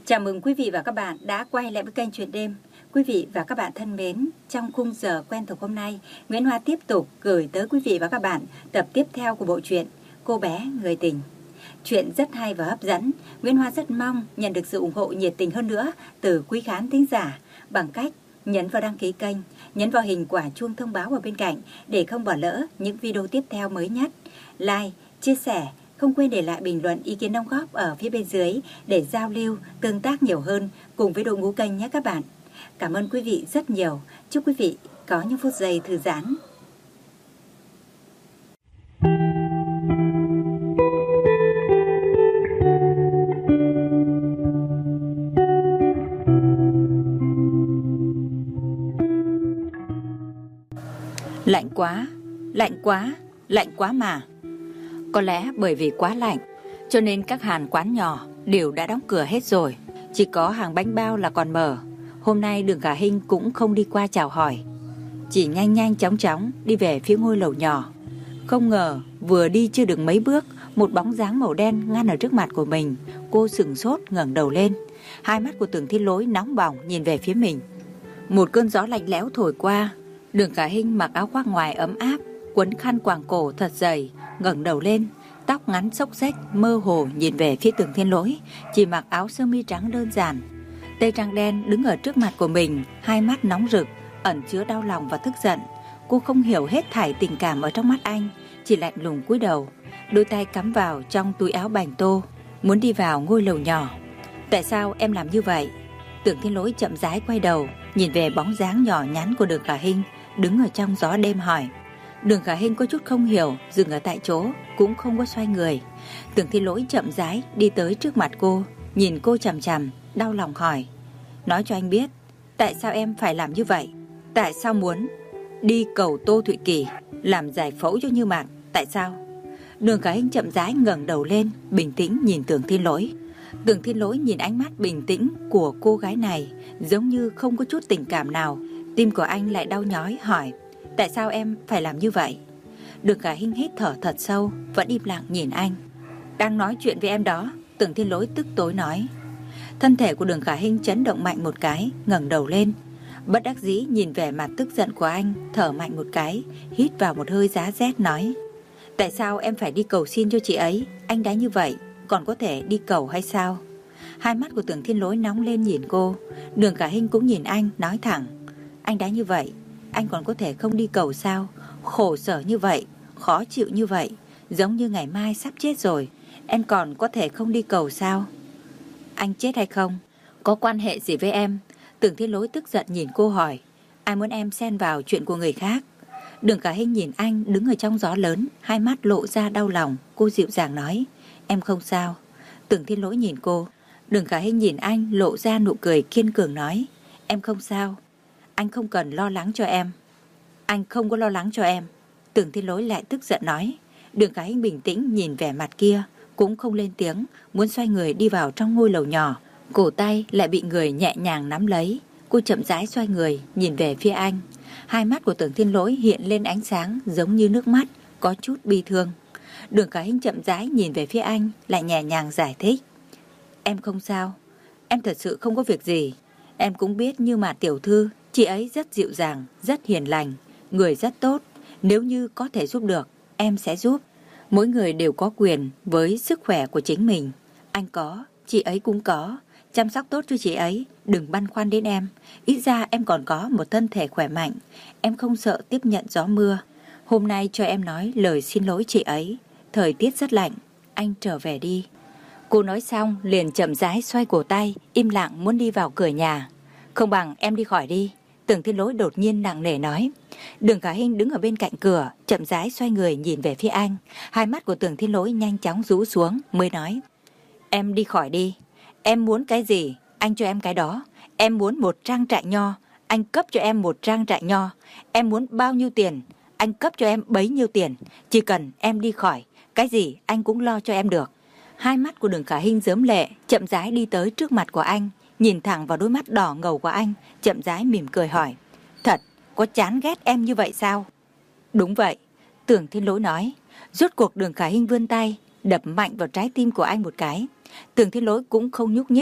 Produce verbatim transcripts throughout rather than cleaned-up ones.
Chào mừng quý vị và các bạn đã quay lại với kênh Chuyện Đêm. Quý vị và các bạn thân mến, trong khung giờ quen thuộc hôm nay, Nguyễn Hoa tiếp tục gửi tới quý vị và các bạn tập tiếp theo của bộ truyện Cô bé người tình. Chuyện rất hay và hấp dẫn. Nguyễn Hoa rất mong nhận được sự ủng hộ nhiệt tình hơn nữa từ quý khán thính giả bằng cách nhấn vào đăng ký kênh, nhấn vào hình quả chuông thông báo ở bên cạnh để không bỏ lỡ những video tiếp theo mới nhất. Like, chia sẻ, không quên để lại bình luận ý kiến đóng góp ở phía bên dưới để giao lưu, tương tác nhiều hơn cùng với đội ngũ kênh nhé các bạn. Cảm ơn quý vị rất nhiều. Chúc quý vị có những phút giây thư giãn. Lạnh quá, lạnh quá, lạnh quá mà. Có lẽ bởi vì quá lạnh, cho nên các hàng quán nhỏ đều đã đóng cửa hết rồi. Chỉ có hàng bánh bao là còn mở. Hôm nay Đường Khả Hinh cũng không đi qua chào hỏi, chỉ nhanh nhanh chóng chóng đi về phía ngôi lầu nhỏ. Không ngờ vừa đi chưa được mấy bước, một bóng dáng màu đen ngăn ở trước mặt của mình. Cô sửng sốt ngẩng đầu lên, hai mắt của Tưởng Thiên Lỗi nóng bỏng nhìn về phía mình. Một cơn gió lạnh lẽo thổi qua. Đường Khả Hinh mặc áo khoác ngoài ấm áp, quấn khăn quàng cổ thật dày, ngẩng đầu lên, tóc ngắn xốc xếch mơ hồ nhìn về phía Tưởng Thiên Lỗi, chỉ mặc áo sơ mi trắng đơn giản. Tây trang đen đứng ở trước mặt của mình, hai mắt nóng rực, ẩn chứa đau lòng và tức giận. Cô không hiểu hết thảy tình cảm ở trong mắt anh, chỉ lạnh lùng cúi đầu, đôi tay cắm vào trong túi áo bành tô, muốn đi vào ngôi lầu nhỏ. Tại sao em làm như vậy? Tưởng Thiên Lỗi chậm rãi quay đầu, nhìn về bóng dáng nhỏ nhắn của Đường Khả Hinh đứng ở trong gió đêm hỏi. Đường Khả Hinh có chút không hiểu, dừng ở tại chỗ, cũng không có xoay người. Tưởng Thiên Lỗi chậm rãi đi tới trước mặt cô, nhìn cô chằm chằm, đau lòng hỏi. Nói cho anh biết, tại sao em phải làm như vậy? Tại sao muốn đi cầu Tô Thụy Kỳ, làm giải phẫu cho Như Mạt? Tại sao? Đường Khả Hinh chậm rãi ngẩng đầu lên, bình tĩnh nhìn Tưởng Thiên Lỗi. Tưởng Thiên Lỗi nhìn ánh mắt bình tĩnh của cô gái này, giống như không có chút tình cảm nào. Tim của anh lại đau nhói hỏi. Tại sao em phải làm như vậy? Đường Khả Hinh hít thở thật sâu, vẫn im lặng nhìn anh. Đang nói chuyện với em đó, Tưởng Thiên Lỗi tức tối nói. Thân thể của Đường Khả Hinh chấn động mạnh một cái, ngẩng đầu lên, bất đắc dĩ nhìn vẻ mặt tức giận của anh, thở mạnh một cái, hít vào một hơi giá rét nói. Tại sao em phải đi cầu xin cho chị ấy? Anh đã như vậy, còn có thể đi cầu hay sao? Hai mắt của Tưởng Thiên Lỗi nóng lên nhìn cô. Đường Khả Hinh cũng nhìn anh, nói thẳng. Anh đã như vậy, anh còn có thể không đi cầu sao? Khổ sở như vậy, khó chịu như vậy, giống như ngày mai sắp chết rồi, em còn có thể không đi cầu sao? Anh chết hay không có quan hệ gì với em? Tưởng Thiên Lỗi tức giận nhìn cô hỏi. Ai muốn em xen vào chuyện của người khác? Đường Khả Hinh nhìn anh đứng ở trong gió lớn, hai mắt lộ ra đau lòng. Cô dịu dàng nói. Em không sao. Tưởng Thiên Lỗi nhìn cô. Đường Khả Hinh nhìn anh lộ ra nụ cười kiên cường nói. Em không sao. Anh không cần lo lắng cho em. Anh không có lo lắng cho em. Tưởng Thiên Lỗi lại tức giận nói. Đường Khả Hinh bình tĩnh nhìn vẻ mặt kia, cũng không lên tiếng, muốn xoay người đi vào trong ngôi lầu nhỏ. Cổ tay lại bị người nhẹ nhàng nắm lấy. Cô chậm rãi xoay người nhìn về phía anh. Hai mắt của Tưởng Thiên Lỗi hiện lên ánh sáng giống như nước mắt, có chút bi thương. Đường Khả Hinh chậm rãi nhìn về phía anh, lại nhẹ nhàng giải thích. Em không sao. Em thật sự không có việc gì. Em cũng biết Như Mạt tiểu thư, chị ấy rất dịu dàng, rất hiền lành, người rất tốt. Nếu như có thể giúp được, em sẽ giúp. Mỗi người đều có quyền với sức khỏe của chính mình. Anh có, chị ấy cũng có. Chăm sóc tốt cho chị ấy, đừng băn khoăn đến em. Ít ra em còn có một thân thể khỏe mạnh. Em không sợ tiếp nhận gió mưa. Hôm nay cho em nói lời xin lỗi chị ấy. Thời tiết rất lạnh, anh trở về đi. Cô nói xong liền chậm rãi xoay cổ tay, im lặng muốn đi vào cửa nhà. Không bằng em đi khỏi đi. Tưởng Thiên Lỗi đột nhiên nặng nề nói. Đường Khả Hinh đứng ở bên cạnh cửa, chậm rãi xoay người nhìn về phía anh. Hai mắt của Tưởng Thiên Lỗi nhanh chóng rũ xuống, mới nói. Em đi khỏi đi. Em muốn cái gì, anh cho em cái đó. Em muốn một trang trại nho, anh cấp cho em một trang trại nho. Em muốn bao nhiêu tiền, anh cấp cho em bấy nhiêu tiền. Chỉ cần em đi khỏi, cái gì anh cũng lo cho em được. Hai mắt của Đường Khả Hinh rớm lệ, chậm rãi đi tới trước mặt của anh, nhìn thẳng vào đôi mắt đỏ ngầu của anh, chậm rãi mỉm cười hỏi. Thật, có chán ghét em như vậy sao? Đúng vậy, Tưởng Thiên Lỗi nói. Rốt cuộc Đường Khả Hinh vươn tay, đập mạnh vào trái tim của anh một cái. Tưởng Thiên Lỗi cũng không nhúc nhích,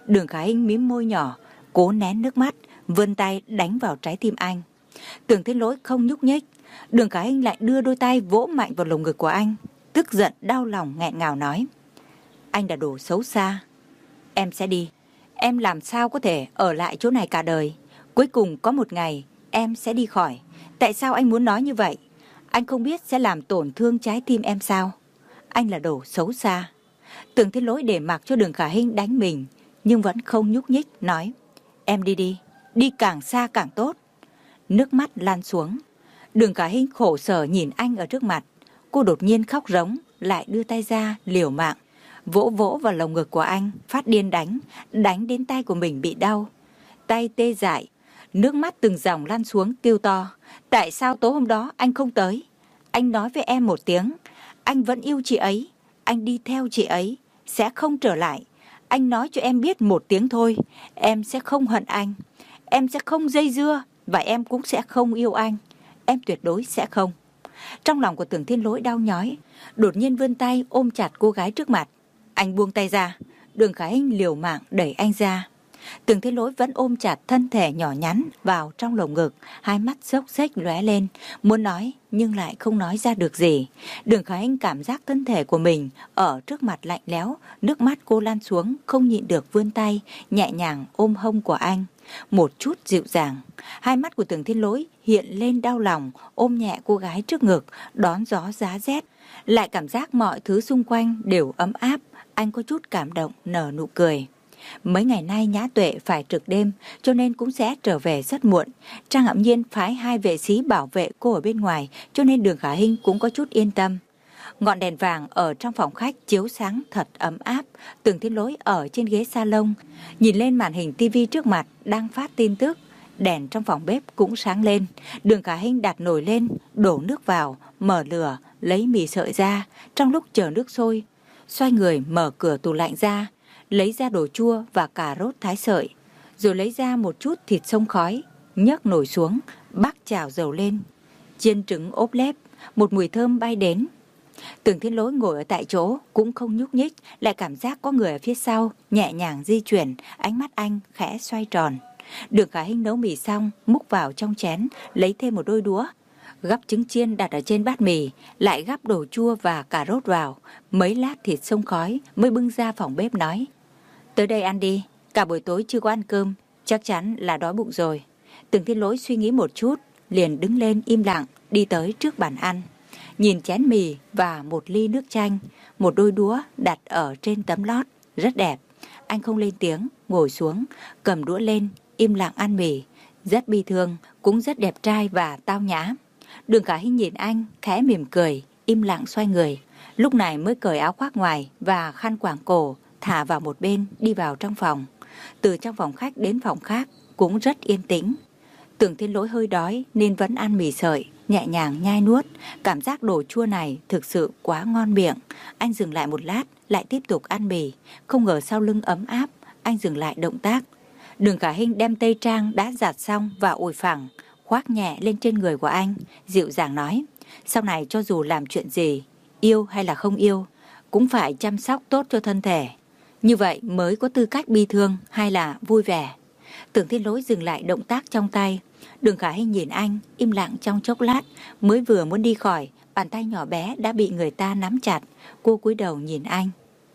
Đường Khả Hinh mím môi nhỏ, cố nén nước mắt, vươn tay đánh vào trái tim anh. Tưởng Thiên Lỗi không nhúc nhích. Đường Khả Hinh lại đưa đôi tay vỗ mạnh vào lồng ngực của anh, tức giận đau lòng nghẹn ngào nói: Anh là đồ xấu xa. Em sẽ đi. Em làm sao có thể ở lại chỗ này cả đời. Cuối cùng có một ngày em sẽ đi khỏi. Tại sao anh muốn nói như vậy? Anh không biết sẽ làm tổn thương trái tim em sao? Anh là đồ xấu xa. Tưởng Thiên Lỗi để mặc cho Đường Khả Hinh đánh mình, nhưng vẫn không nhúc nhích, nói: Em đi đi, đi càng xa càng tốt. Nước mắt lan xuống. Đường Khả Hinh khổ sở nhìn anh ở trước mặt. Cô đột nhiên khóc rống, lại đưa tay ra liều mạng vỗ vỗ vào lồng ngực của anh, phát điên đánh, đánh đến tay của mình bị đau. Tay tê dại, nước mắt từng dòng lan xuống, kêu to: Tại sao tối hôm đó anh không tới? Anh nói với em một tiếng, anh vẫn yêu chị ấy, anh đi theo chị ấy, sẽ không trở lại. Anh nói cho em biết một tiếng thôi, em sẽ không hận anh, em sẽ không dây dưa, và em cũng sẽ không yêu anh. Em tuyệt đối sẽ không. Trong lòng của Tưởng Thiên Lỗi đau nhói, đột nhiên vươn tay ôm chặt cô gái trước mặt. Anh buông tay ra. Đường Khả Hinh liều mạng đẩy anh ra. Tưởng Thiên Lỗi vẫn ôm chặt thân thể nhỏ nhắn vào trong lồng ngực, hai mắt xốc xếch lóe lên, muốn nói nhưng lại không nói ra được gì. Đường Khả Hinh cảm giác thân thể của mình ở trước mặt lạnh lẽo, nước mắt cô lan xuống, không nhịn được vươn tay nhẹ nhàng ôm hông của anh, một chút dịu dàng. Hai mắt của Tưởng Thiên Lỗi hiện lên đau lòng, ôm nhẹ cô gái trước ngực, đón gió giá rét, lại cảm giác mọi thứ xung quanh đều ấm áp. Anh có chút cảm động, nở nụ cười. Mấy ngày nay Nhã Tuệ phải trực đêm, cho nên cũng sẽ trở về rất muộn. Trang Hạo Nhiên phái hai vệ sĩ bảo vệ cô ở bên ngoài, cho nên Đường Khả Hinh cũng có chút yên tâm. Ngọn đèn vàng ở trong phòng khách chiếu sáng thật ấm áp. Tưởng Thiên Lỗi ở trên ghế salon, nhìn lên màn hình tivi trước mặt đang phát tin tức. Đèn trong phòng bếp cũng sáng lên. Đường Khả Hinh đặt nồi lên, đổ nước vào, mở lửa, lấy mì sợi ra. Trong lúc chờ nước sôi, xoay người mở cửa tủ lạnh ra, lấy ra đồ chua và cà rốt thái sợi, rồi lấy ra một chút thịt xông khói, nhấc nồi xuống, bắc chảo dầu lên, chiên trứng ốp lép, một mùi thơm bay đến. Tưởng Thiên Lỗi ngồi ở tại chỗ cũng không nhúc nhích, lại cảm giác có người ở phía sau nhẹ nhàng di chuyển, ánh mắt anh khẽ xoay tròn. Đường Khả Hinh nấu mì xong, múc vào trong chén, lấy thêm một đôi đũa, gắp trứng chiên đặt ở trên bát mì, lại gắp đồ chua và cà rốt vào, mấy lát thịt xông khói mới bưng ra phòng bếp nói: Tới đây ăn đi, cả buổi tối chưa có ăn cơm, chắc chắn là đói bụng rồi. Tưởng Thiên Lỗi suy nghĩ một chút, liền đứng lên im lặng đi tới trước bàn ăn, nhìn chén mì và một ly nước chanh, một đôi đũa đặt ở trên tấm lót rất đẹp. Anh không lên tiếng, ngồi xuống, cầm đũa lên, im lặng ăn mì, rất bi thương, cũng rất đẹp trai và tao nhã. Đường Khả Hinh nhìn anh, khẽ mỉm cười, im lặng xoay người. Lúc này mới cởi áo khoác ngoài và khăn quàng cổ, thả vào một bên, đi vào trong phòng. Từ trong phòng khách đến phòng khác cũng rất yên tĩnh. Tưởng Thiên Lỗi hơi đói nên vẫn ăn mì sợi, nhẹ nhàng nhai nuốt. Cảm giác đồ chua này thực sự quá ngon miệng. Anh dừng lại một lát, lại tiếp tục ăn mì. Không ngờ sau lưng ấm áp, anh dừng lại động tác. Đường Khả Hinh đem tây trang đã giặt xong và ủi phẳng, khoác nhẹ lên trên người của anh, dịu dàng nói: Sau này cho dù làm chuyện gì, yêu hay là không yêu, cũng phải chăm sóc tốt cho thân thể. Như vậy mới có tư cách bi thương hay là vui vẻ. Tưởng Thiên Lỗi dừng lại động tác trong tay. Đường Khả Hinh nhìn anh, im lặng trong chốc lát, mới vừa muốn đi khỏi, bàn tay nhỏ bé đã bị người ta nắm chặt. Cô cúi đầu nhìn anh.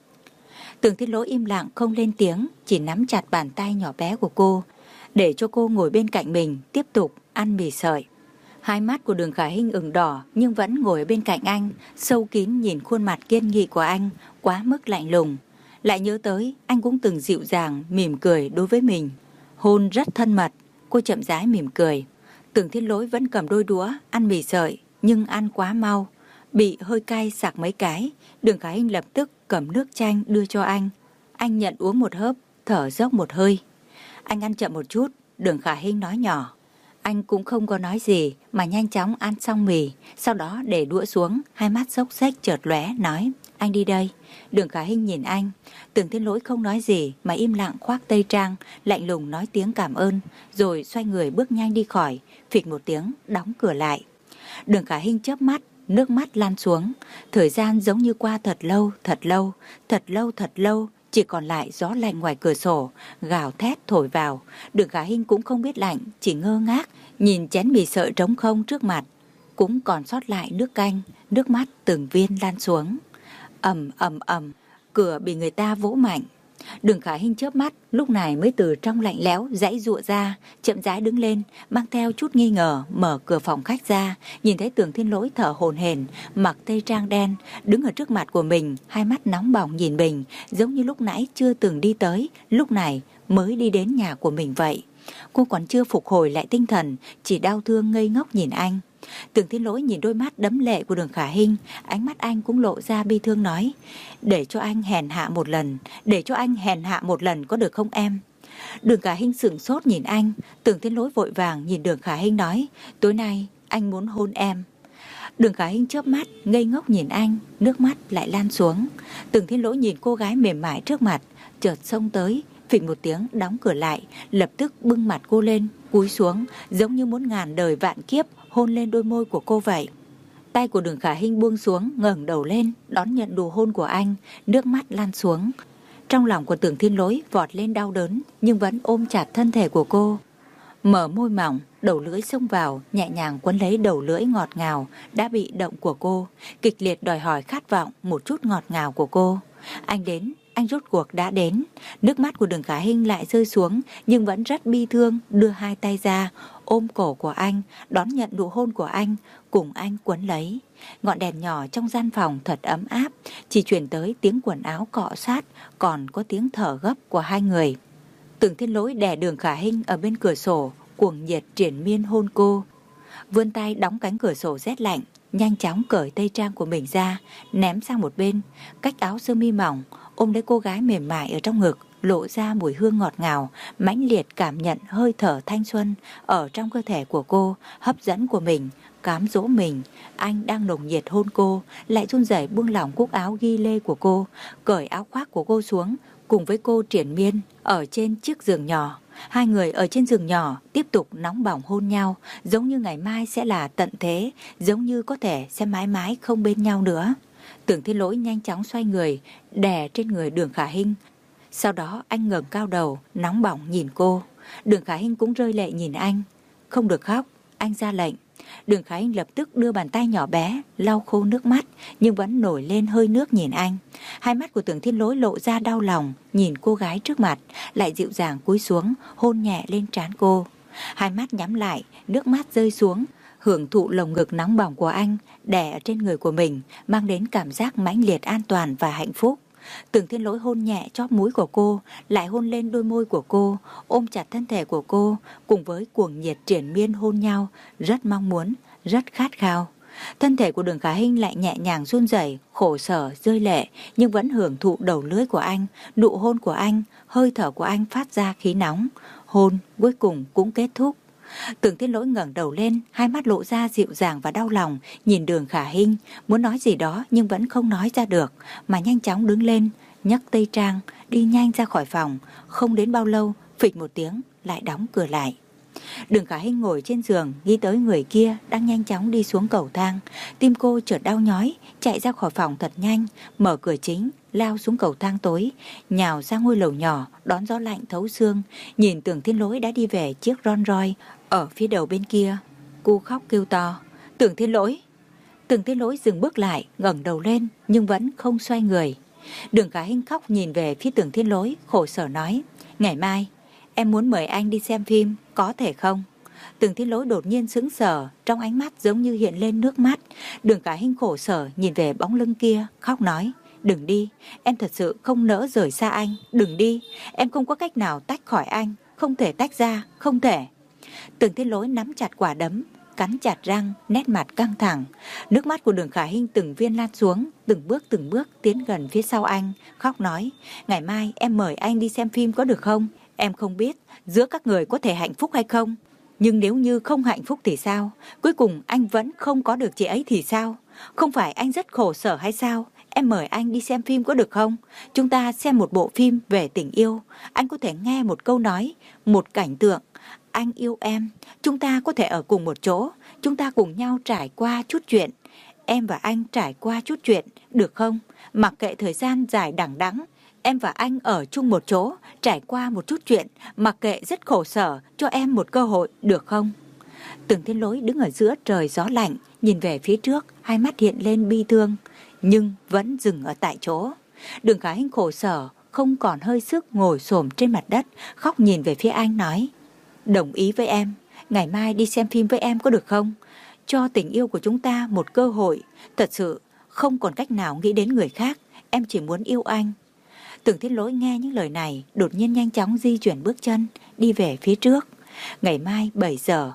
Tưởng Thiên Lỗi im lặng không lên tiếng, chỉ nắm chặt bàn tay nhỏ bé của cô, để cho cô ngồi bên cạnh mình, tiếp tục ăn mì sợi. Hai mắt của Đường Khả Hinh ửng đỏ nhưng vẫn ngồi ở bên cạnh anh, sâu kín nhìn khuôn mặt kiên nghị của anh, quá mức lạnh lùng. Lại nhớ tới anh cũng từng dịu dàng mỉm cười đối với mình, hôn rất thân mật. Cô chậm rãi mỉm cười. Tưởng Thiên Lỗi vẫn cầm đôi đũa ăn mì sợi, nhưng ăn quá mau, bị hơi cay sặc mấy cái. Đường Khả Hinh lập tức cầm nước chanh đưa cho anh. Anh nhận uống một hớp, thở dốc một hơi. Anh ăn chậm một chút, Đường Khả Hinh nói nhỏ. Anh cũng không có nói gì mà nhanh chóng ăn xong mì, sau đó để đũa xuống, hai mắt xốc xếch chợt lóe, nói: Anh đi đây. Đường Khả Hinh nhìn anh. Tưởng Thiên Lỗi không nói gì mà im lặng khoác tây trang, lạnh lùng nói tiếng cảm ơn, rồi xoay người bước nhanh đi khỏi, phịch một tiếng đóng cửa lại. Đường Khả Hinh chớp mắt, nước mắt lan xuống. Thời gian giống như qua thật lâu, thật lâu, thật lâu, thật lâu, chỉ còn lại gió lạnh ngoài cửa sổ, gào thét thổi vào. Đường Khả Hinh cũng không biết lạnh, chỉ ngơ ngác, nhìn chén mì sợi trống không trước mặt. Cũng còn sót lại nước canh, nước mắt từng viên lan xuống. Ầm ầm ầm, cửa bị người ta vỗ mạnh. Đường Khả Hinh chớp mắt, lúc này mới từ trong lạnh lẽo giãy giụa ra, chậm rãi đứng lên, mang theo chút nghi ngờ, mở cửa phòng khách ra, nhìn thấy Tưởng Thiên Lỗi thở hổn hển, mặc tây trang đen, đứng ở trước mặt của mình, hai mắt nóng bỏng nhìn mình, giống như lúc nãy chưa từng đi tới, lúc này mới đi đến nhà của mình vậy. Cô còn chưa phục hồi lại tinh thần, chỉ đau thương ngây ngốc nhìn anh. Tưởng Thiên Lỗi nhìn đôi mắt đẫm lệ của Đường Khả Hinh, ánh mắt anh cũng lộ ra bi thương nói: để cho anh hèn hạ một lần, để cho anh hèn hạ một lần có được không em? Đường Khả Hinh sửng sốt nhìn anh. Tưởng Thiên Lỗi vội vàng nhìn Đường Khả Hinh nói: tối nay anh muốn hôn em. Đường Khả Hinh chớp mắt ngây ngốc nhìn anh, nước mắt lại lan xuống. Tưởng Thiên Lỗi nhìn cô gái mềm mại trước mặt, chợt xông tới, phịch một tiếng đóng cửa lại, lập tức bưng mặt cô lên, cúi xuống, giống như muốn ngàn đời vạn kiếp hôn lên đôi môi của cô vậy. Tay của Đường Khả Hinh buông xuống, ngẩng đầu lên, đón nhận nụ hôn của anh, nước mắt lan xuống. Trong lòng của Tưởng Thiên Lỗi vọt lên đau đớn, nhưng vẫn ôm chặt thân thể của cô. Mở môi mỏng, đầu lưỡi xông vào, nhẹ nhàng quấn lấy đầu lưỡi ngọt ngào đã bị động của cô, kịch liệt đòi hỏi khát vọng một chút ngọt ngào của cô. Anh đến, anh rốt cuộc đã đến. Nước mắt của Đường Khả Hinh lại rơi xuống, nhưng vẫn rất bi thương, đưa hai tay ra, ôm cổ của anh, đón nhận nụ hôn của anh, cùng anh quấn lấy. Ngọn đèn nhỏ trong gian phòng thật ấm áp, chỉ truyền tới tiếng quần áo cọ sát, còn có tiếng thở gấp của hai người. Tưởng Thiên Lỗi đè Đường Khả Hinh ở bên cửa sổ, cuồng nhiệt triển miên hôn cô. Vươn tay đóng cánh cửa sổ rét lạnh, nhanh chóng cởi tây trang của mình ra, ném sang một bên, cách áo sơ mi mỏng, ôm lấy cô gái mềm mại ở trong ngực, lộ ra mùi hương ngọt ngào, mãnh liệt cảm nhận hơi thở thanh xuân ở trong cơ thể của cô, hấp dẫn của mình, cám dỗ mình. Anh đang nồng nhiệt hôn cô, lại run rẩy buông lỏng cúc áo ghi lê của cô, cởi áo khoác của cô xuống, cùng với cô triển miên ở trên chiếc giường nhỏ. Hai người ở trên giường nhỏ tiếp tục nóng bỏng hôn nhau, giống như ngày mai sẽ là tận thế, giống như có thể sẽ mãi mãi không bên nhau nữa. Tưởng Thiên Lỗi nhanh chóng xoay người, đè trên người Đường Khả Hinh. Sau đó anh ngẩng cao đầu, nóng bỏng nhìn cô. Đường Khả Hinh cũng rơi lệ nhìn anh. Không được khóc, anh ra lệnh. Đường Khả Hinh lập tức đưa bàn tay nhỏ bé lau khô nước mắt, nhưng vẫn nổi lên hơi nước nhìn anh. Hai mắt của Tưởng Thiên Lỗi lộ ra đau lòng, nhìn cô gái trước mặt, lại dịu dàng cúi xuống, hôn nhẹ lên trán cô. Hai mắt nhắm lại, nước mắt rơi xuống, hưởng thụ lồng ngực nóng bỏng của anh, đè ở trên người của mình, mang đến cảm giác mãnh liệt an toàn và hạnh phúc. Tưởng Thiên Lỗi hôn nhẹ chóp mũi của cô, lại hôn lên đôi môi của cô, ôm chặt thân thể của cô, cùng với cuồng nhiệt triển miên hôn nhau, rất mong muốn, rất khát khao. Thân thể của Đường Khả Hinh lại nhẹ nhàng run rẩy, khổ sở, rơi lệ, nhưng vẫn hưởng thụ đầu lưỡi của anh, nụ hôn của anh, hơi thở của anh phát ra khí nóng. Hôn cuối cùng cũng kết thúc. Tưởng Thiên Lỗi ngẩng đầu lên, hai mắt lộ ra dịu dàng và đau lòng, nhìn Đường Khả Hinh, muốn nói gì đó nhưng vẫn không nói ra được, mà nhanh chóng đứng lên, nhấc tây trang, đi nhanh ra khỏi phòng. Không đến bao lâu, phịch một tiếng, lại đóng cửa lại. Đường Khả Hinh ngồi trên giường, nghĩ tới người kia đang nhanh chóng đi xuống cầu thang. Tim cô chợt đau nhói, chạy ra khỏi phòng thật nhanh, mở cửa chính, lao xuống cầu thang tối, nhào ra ngôi lầu nhỏ, đón gió lạnh thấu xương, nhìn Tưởng Thiên Lỗi đã đi về chiếc Rolls Royce ở phía đầu bên kia. Cô khóc kêu to: Tưởng Thiên Lỗi! Tưởng Thiên Lỗi dừng bước lại, ngẩng đầu lên, nhưng vẫn không xoay người. Đường Khả Hinh khóc nhìn về phía Tưởng Thiên Lỗi, khổ sở nói: ngày mai em muốn mời anh đi xem phim, có thể không? Tưởng Thiên Lỗi đột nhiên sững sờ, trong ánh mắt giống như hiện lên nước mắt. Đường Khả Hinh khổ sở nhìn về bóng lưng kia, khóc nói: đừng đi, em thật sự không nỡ rời xa anh, đừng đi, em không có cách nào tách khỏi anh, không thể tách ra, không thể. Tưởng Thiên Lỗi nắm chặt quả đấm, cắn chặt răng, nét mặt căng thẳng. Nước mắt của Đường Khả Hinh từng viên lan xuống, từng bước từng bước tiến gần phía sau anh, khóc nói: ngày mai em mời anh đi xem phim có được không? Em không biết giữa các người có thể hạnh phúc hay không, nhưng nếu như không hạnh phúc thì sao? Cuối cùng anh vẫn không có được chị ấy thì sao? Không phải anh rất khổ sở hay sao? Em mời anh đi xem phim có được không? Chúng ta xem một bộ phim về tình yêu. Anh có thể nghe một câu nói, một cảnh tượng: anh yêu em. Chúng ta có thể ở cùng một chỗ, chúng ta cùng nhau trải qua chút chuyện. Em và anh trải qua chút chuyện, được không? Mặc kệ thời gian dài đằng đẵng, em và anh ở chung một chỗ, trải qua một chút chuyện, mặc kệ rất khổ sở, cho em một cơ hội, được không? Tưởng Thiên Lỗi đứng ở giữa trời gió lạnh, nhìn về phía trước, hai mắt hiện lên bi thương, nhưng vẫn dừng ở tại chỗ. Đường Khả Hinh khổ sở, không còn hơi sức, ngồi xổm trên mặt đất, khóc nhìn về phía anh nói: đồng ý với em, ngày mai đi xem phim với em có được không? Cho tình yêu của chúng ta một cơ hội, thật sự không còn cách nào nghĩ đến người khác, em chỉ muốn yêu anh. Tưởng Thiên Lỗi nghe những lời này, đột nhiên nhanh chóng di chuyển bước chân, đi về phía trước. Ngày mai bảy giờ,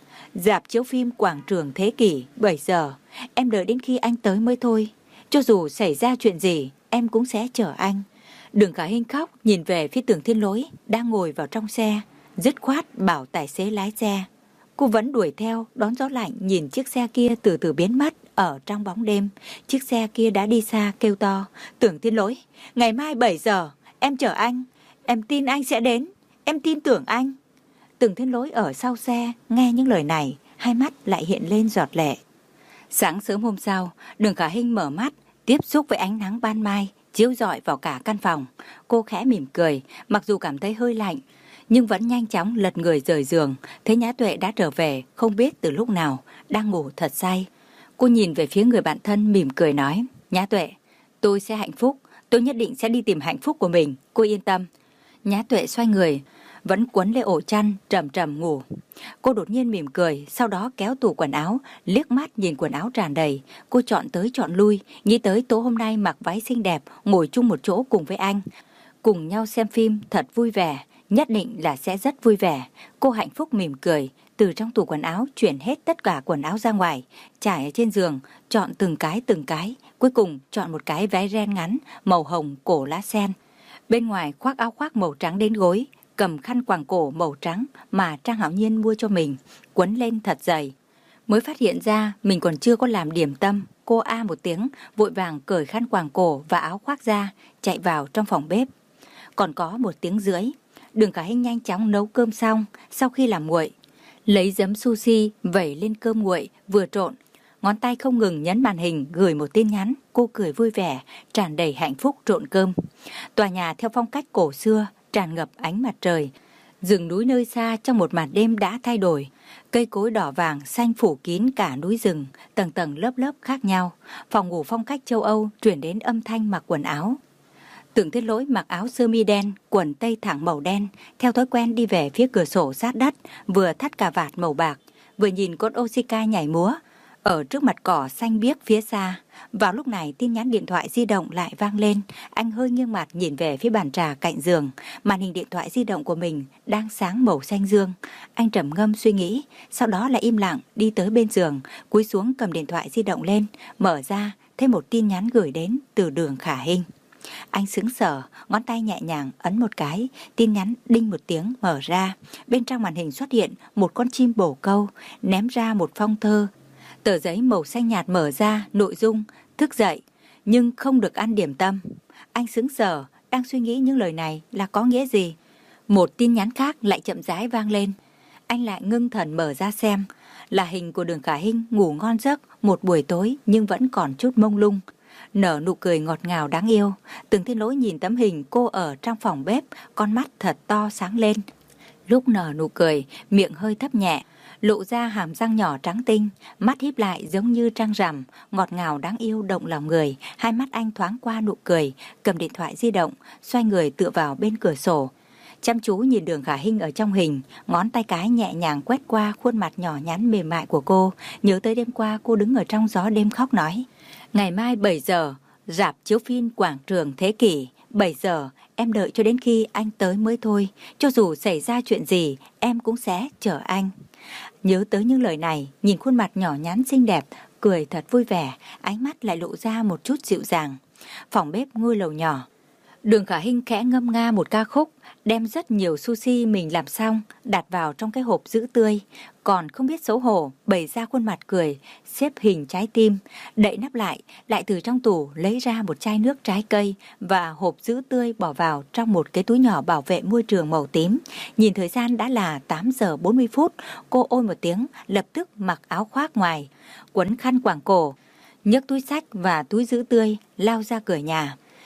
rạp chiếu phim Quảng trường Thế Kỷ, bảy giờ, em đợi đến khi anh tới mới thôi. Cho dù xảy ra chuyện gì, em cũng sẽ chở anh. Đường Khả Hinh khóc nhìn về phía Tưởng Thiên Lỗi đang ngồi vào trong xe, dứt khoát bảo tài xế lái xe. Cô vẫn đuổi theo, đón gió lạnh, nhìn chiếc xe kia từ từ biến mất ở trong bóng đêm. Chiếc xe kia đã đi xa, kêu to: Tưởng Thiên Lỗi, ngày mai bảy giờ, em chở anh. Em tin anh sẽ đến, em tin tưởng anh. Tưởng Thiên Lỗi ở sau xe, nghe những lời này, hai mắt lại hiện lên giọt lệ. Sáng sớm hôm sau, Đường Khả Hinh mở mắt, tiếp xúc với ánh nắng ban mai, chiếu rọi vào cả căn phòng. Cô khẽ mỉm cười, mặc dù cảm thấy hơi lạnh, nhưng vẫn nhanh chóng lật người rời giường. Thấy Nhã Tuệ đã trở về, không biết từ lúc nào, đang ngủ thật say. Cô nhìn về phía người bạn thân mỉm cười nói: Nhã Tuệ, tôi sẽ hạnh phúc, tôi nhất định sẽ đi tìm hạnh phúc của mình, cô yên tâm. Nhã Tuệ xoay người, vẫn quấn lấy ổ chăn, trầm trầm ngủ. Cô đột nhiên mỉm cười, sau đó kéo tủ quần áo, liếc mắt nhìn quần áo tràn đầy. Cô chọn tới chọn lui, nghĩ tới tối hôm nay mặc váy xinh đẹp, ngồi chung một chỗ cùng với anh, cùng nhau xem phim thật vui vẻ, nhất định là sẽ rất vui vẻ. Cô hạnh phúc mỉm cười, từ trong tủ quần áo chuyển hết tất cả quần áo ra ngoài, trải ở trên giường, chọn từng cái từng cái, cuối cùng chọn một cái váy ren ngắn màu hồng cổ lá sen. Bên ngoài khoác áo khoác màu trắng đến gối, cầm khăn quàng cổ màu trắng mà Trang Hạo Nhiên mua cho mình, quấn lên thật dày. Mới phát hiện ra mình còn chưa có làm điểm tâm, cô a một tiếng, vội vàng cởi khăn quàng cổ và áo khoác ra, chạy vào trong phòng bếp. Còn có một tiếng rưỡi, Đường Khả Hinh nhanh chóng nấu cơm xong. Sau khi làm nguội, lấy giấm sushi vẩy lên cơm nguội vừa trộn, ngón tay không ngừng nhấn màn hình gửi một tin nhắn. Cô cười vui vẻ, tràn đầy hạnh phúc trộn cơm. Tòa nhà theo phong cách cổ xưa, tràn ngập ánh mặt trời. Rừng núi nơi xa trong một màn đêm đã thay đổi. Cây cối đỏ vàng xanh phủ kín cả núi rừng, tầng tầng lớp lớp khác nhau. Phòng ngủ phong cách châu Âu truyền đến âm thanh mặc quần áo. Tưởng Thiên Lỗi mặc áo sơ mi đen, quần tây thẳng màu đen, theo thói quen đi về phía cửa sổ sát đất, vừa thắt cà vạt màu bạc, vừa nhìn con Oshika nhảy múa ở trước mặt cỏ xanh biếc phía xa. Vào lúc này tin nhắn điện thoại di động lại vang lên. Anh hơi nghiêng mặt nhìn về phía bàn trà cạnh giường. Màn hình điện thoại di động của mình đang sáng màu xanh dương. Anh trầm ngâm suy nghĩ, sau đó lại im lặng đi tới bên giường, cúi xuống cầm điện thoại di động lên, mở ra thấy một tin nhắn gửi đến từ Đường Khả Hinh. Anh sững sờ, ngón tay nhẹ nhàng ấn một cái, tin nhắn đinh một tiếng mở ra. Bên trong màn hình xuất hiện một con chim bồ câu ném ra một phong thơ. Tờ giấy màu xanh nhạt mở ra, nội dung: thức dậy nhưng không được ăn điểm tâm. Anh sững sờ, đang suy nghĩ những lời này là có nghĩa gì. Một tin nhắn khác lại chậm rãi vang lên. Anh lại ngưng thần mở ra xem, là hình của Đường Khả Hinh ngủ ngon giấc một buổi tối nhưng vẫn còn chút mông lung, nở nụ cười ngọt ngào đáng yêu. Tưởng Thiên Lỗi nhìn tấm hình cô ở trong phòng bếp, con mắt thật to sáng lên. Lúc nở nụ cười, miệng hơi thấp nhẹ, lộ ra hàm răng nhỏ trắng tinh, mắt híp lại giống như trăng rằm, ngọt ngào đáng yêu động lòng người. Hai mắt anh thoáng qua nụ cười, cầm điện thoại di động, xoay người tựa vào bên cửa sổ, chăm chú nhìn Đường Khả Hinh ở trong hình, ngón tay cái nhẹ nhàng quét qua khuôn mặt nhỏ nhắn mềm mại của cô. Nhớ tới đêm qua cô đứng ở trong gió đêm khóc nói: ngày mai bảy giờ, rạp chiếu phim Quảng trường Thế Kỷ, bảy giờ, em đợi cho đến khi anh tới mới thôi. Cho dù xảy ra chuyện gì, em cũng sẽ chở anh. Nhớ tới những lời này, nhìn khuôn mặt nhỏ nhắn xinh đẹp, cười thật vui vẻ, ánh mắt lại lộ ra một chút dịu dàng. Phòng bếp ngôi lầu nhỏ, Đường Khả Hinh khẽ ngâm nga một ca khúc, đem rất nhiều sushi mình làm xong đặt vào trong cái hộp giữ tươi, còn không biết xấu hổ bày ra khuôn mặt cười xếp hình trái tim, đậy nắp lại, lại từ trong tủ lấy ra một chai nước trái cây và hộp giữ tươi bỏ vào trong một cái túi nhỏ bảo vệ môi trường màu tím. Nhìn thời gian đã là tám giờ bốn mươi phút, cô ôi một tiếng lập tức mặc áo khoác ngoài, quấn khăn quàng cổ, nhấc túi xách và túi giữ tươi lao ra cửa nhà.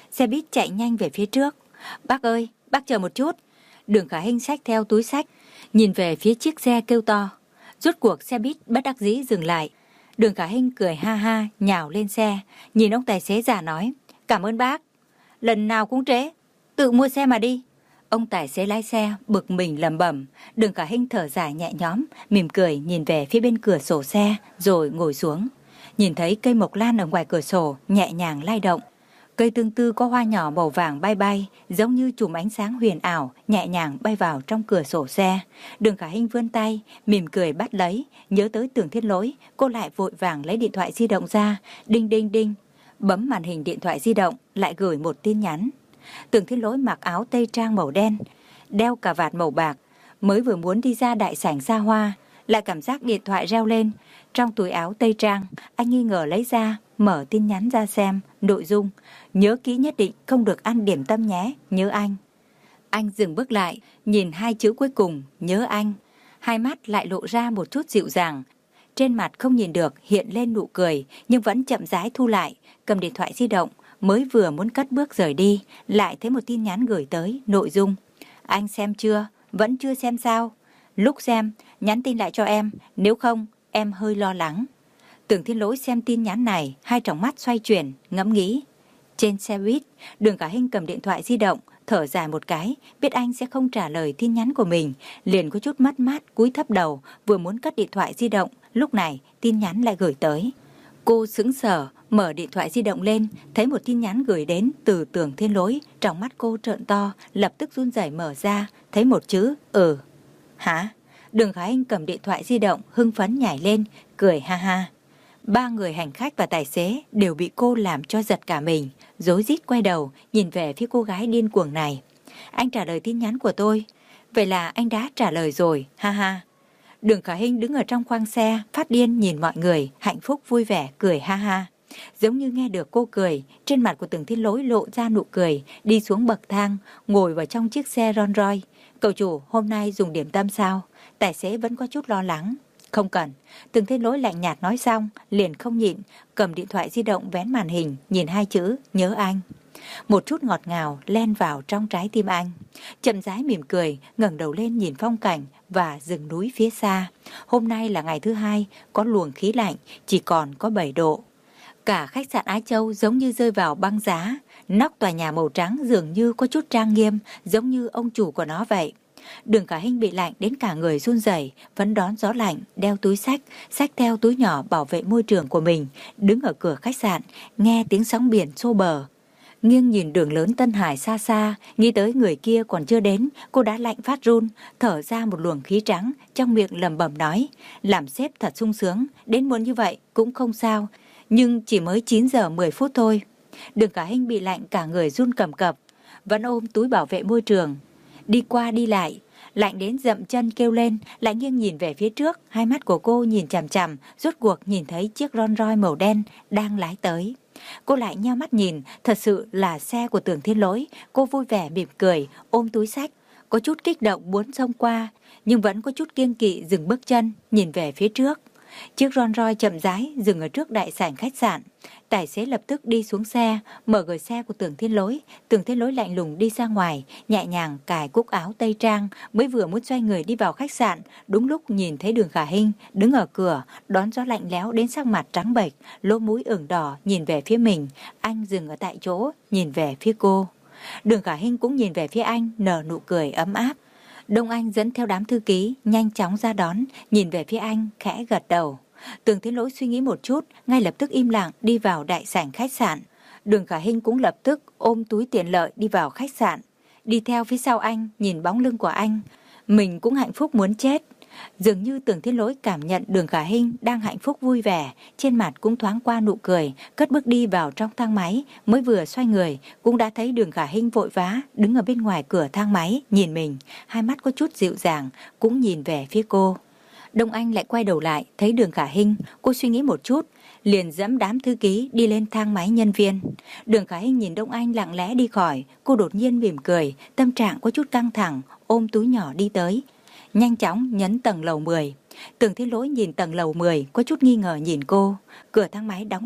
xe buýt chạy nhanh về phía trước. Bác ơi, bác chờ một chút. Đường Khả Hinh xách theo túi xách, nhìn về phía chiếc xe kêu to. Rốt cuộc xe buýt bất đắc dĩ dừng lại. Đường Khả Hinh cười ha ha, nhào lên xe, nhìn ông tài xế già nói, cảm ơn bác. Lần nào cũng trễ, tự mua xe mà đi. Ông tài xế lái xe bực mình lẩm bẩm. Đường Khả Hinh thở dài nhẹ nhõm, mỉm cười nhìn về phía bên cửa sổ xe rồi ngồi xuống. Nhìn thấy cây mộc lan ở ngoài cửa sổ nhẹ nhàng lay động. Cây tương tư có hoa nhỏ màu vàng bay bay, giống như chùm ánh sáng huyền ảo, nhẹ nhàng bay vào trong cửa sổ xe. Đường Khả Hinh vươn tay, mỉm cười bắt lấy, nhớ tới Tưởng Thiên Lỗi, cô lại vội vàng lấy điện thoại di động ra, đinh đinh đinh, bấm màn hình điện thoại di động, lại gửi một tin nhắn. Tưởng Thiên Lỗi mặc áo tây trang màu đen, đeo cà vạt màu bạc, mới vừa muốn đi ra đại sảnh xa hoa, lại cảm giác điện thoại reo lên. Trong túi áo tây trang, anh nghi ngờ lấy ra, mở tin nhắn ra xem, nội dung, nhớ kỹ nhất định không được ăn điểm tâm nhé, nhớ anh. Anh dừng bước lại, nhìn hai chữ cuối cùng, nhớ anh. Hai mắt lại lộ ra một chút dịu dàng. Trên mặt không nhìn được hiện lên nụ cười, nhưng vẫn chậm rãi thu lại, cầm điện thoại di động, mới vừa muốn cất bước rời đi, lại thấy một tin nhắn gửi tới, nội dung. Anh xem chưa? Vẫn chưa xem sao? Lúc xem, nhắn tin lại cho em, nếu không, em hơi lo lắng. Tưởng Thiên Lỗi xem tin nhắn này, hai tròng mắt xoay chuyển, ngẫm nghĩ. Trên xe buýt, Đường Khả Hinh cầm điện thoại di động, thở dài một cái, biết anh sẽ không trả lời tin nhắn của mình, liền có chút mất mát, cúi thấp đầu, vừa muốn cất điện thoại di động, lúc này tin nhắn lại gửi tới. Cô sững sờ, mở điện thoại di động lên, thấy một tin nhắn gửi đến từ Tưởng Thiên Lỗi, trong mắt cô trợn to, lập tức run rẩy mở ra, thấy một chữ, ừ. Hả? Đường Khả Hinh cầm điện thoại di động, hưng phấn nhảy lên, cười ha ha. Ba người hành khách và tài xế đều bị cô làm cho giật cả mình, rối rít quay đầu, nhìn về phía cô gái điên cuồng này. Anh trả lời tin nhắn của tôi. Vậy là anh đã trả lời rồi, ha ha. Đường Khả Hinh đứng ở trong khoang xe, phát điên nhìn mọi người, hạnh phúc vui vẻ, cười ha ha. Giống như nghe được cô cười, trên mặt của Tưởng Thiên Lỗi lộ ra nụ cười, đi xuống bậc thang, ngồi vào trong chiếc xe Rolls Royce. Cậu chủ, hôm nay dùng điểm tâm sao? Tài xế vẫn có chút lo lắng. Không cần. Tưởng Thiên Lỗi lạnh nhạt nói xong, liền không nhịn, cầm điện thoại di động vén màn hình, nhìn hai chữ, nhớ anh. Một chút ngọt ngào len vào trong trái tim anh. Chậm rãi mỉm cười, ngẩng đầu lên nhìn phong cảnh và rừng núi phía xa. Hôm nay là ngày thứ hai, có luồng khí lạnh, chỉ còn có bảy độ. Cả khách sạn Á Châu giống như rơi vào băng giá. Nóc tòa nhà màu trắng dường như có chút trang nghiêm, giống như ông chủ của nó vậy. Đường Khả Hinh bị lạnh đến cả người run rẩy, vẫn đón gió lạnh, đeo túi xách, xách theo túi nhỏ bảo vệ môi trường của mình, đứng ở cửa khách sạn, nghe tiếng sóng biển xô bờ. Nghiêng nhìn đường lớn Tân Hải xa xa, nghĩ tới người kia còn chưa đến, cô đã lạnh phát run, thở ra một luồng khí trắng, trong miệng lẩm bẩm nói, làm sếp thật sung sướng, đến muộn như vậy cũng không sao, nhưng chỉ mới chín giờ mười phút thôi. Đường Khả Hinh bị lạnh cả người run cầm cập, vẫn ôm túi bảo vệ môi trường, đi qua đi lại, lạnh đến dậm chân kêu lên, lại nghiêng nhìn về phía trước, hai mắt của cô nhìn chằm chằm, rốt cuộc nhìn thấy chiếc Rolls Royce màu đen đang lái tới. Cô lại nheo mắt nhìn, thật sự là xe của Tưởng Thiên Lỗi. Cô vui vẻ mỉm cười, ôm túi xách, có chút kích động muốn xông qua, nhưng vẫn có chút kiêng kỵ dừng bước chân, nhìn về phía trước. Chiếc Rolls Royce chậm rãi dừng ở trước đại sảnh khách sạn. Tài xế lập tức đi xuống xe, mở cửa xe của Tưởng Thiên Lỗi. Tưởng Thiên Lỗi lạnh lùng đi ra ngoài, nhẹ nhàng cài cúc áo tây trang, mới vừa muốn xoay người đi vào khách sạn, đúng lúc nhìn thấy Đường Khả Hinh đứng ở cửa, đón gió lạnh lẽo đến sắc mặt trắng bệch, lỗ mũi ửng đỏ nhìn về phía mình. Anh dừng ở tại chỗ, nhìn về phía cô. Đường Khả Hinh cũng nhìn về phía anh, nở nụ cười ấm áp. Đông Anh dẫn theo đám thư ký nhanh chóng ra đón, nhìn về phía anh, khẽ gật đầu. Tưởng Thiên Lỗi suy nghĩ một chút, ngay lập tức im lặng đi vào đại sảnh khách sạn. Đường Khả Hinh cũng lập tức ôm túi tiện lợi đi vào khách sạn, đi theo phía sau anh, nhìn bóng lưng của anh, mình cũng hạnh phúc muốn chết. Dường như Tưởng Thiên Lỗi cảm nhận Đường Khả Hinh đang hạnh phúc vui vẻ, trên mặt cũng thoáng qua nụ cười, cất bước đi vào trong thang máy, mới vừa xoay người, cũng đã thấy Đường Khả Hinh vội vã đứng ở bên ngoài cửa thang máy, nhìn mình, hai mắt có chút dịu dàng, cũng nhìn về phía cô. Đông Anh lại quay đầu lại, thấy Đường Khả Hinh, cô suy nghĩ một chút, liền dẫm đám thư ký đi lên thang máy nhân viên. Đường Khả Hinh nhìn Đông Anh lặng lẽ đi khỏi, cô đột nhiên mỉm cười, tâm trạng có chút căng thẳng, ôm túi nhỏ đi tới. Nhanh chóng nhấn tầng lầu mười. Tưởng Thiên Lỗi nhìn tầng lầu mười, có chút nghi ngờ nhìn cô. Cửa thang máy đóng lại.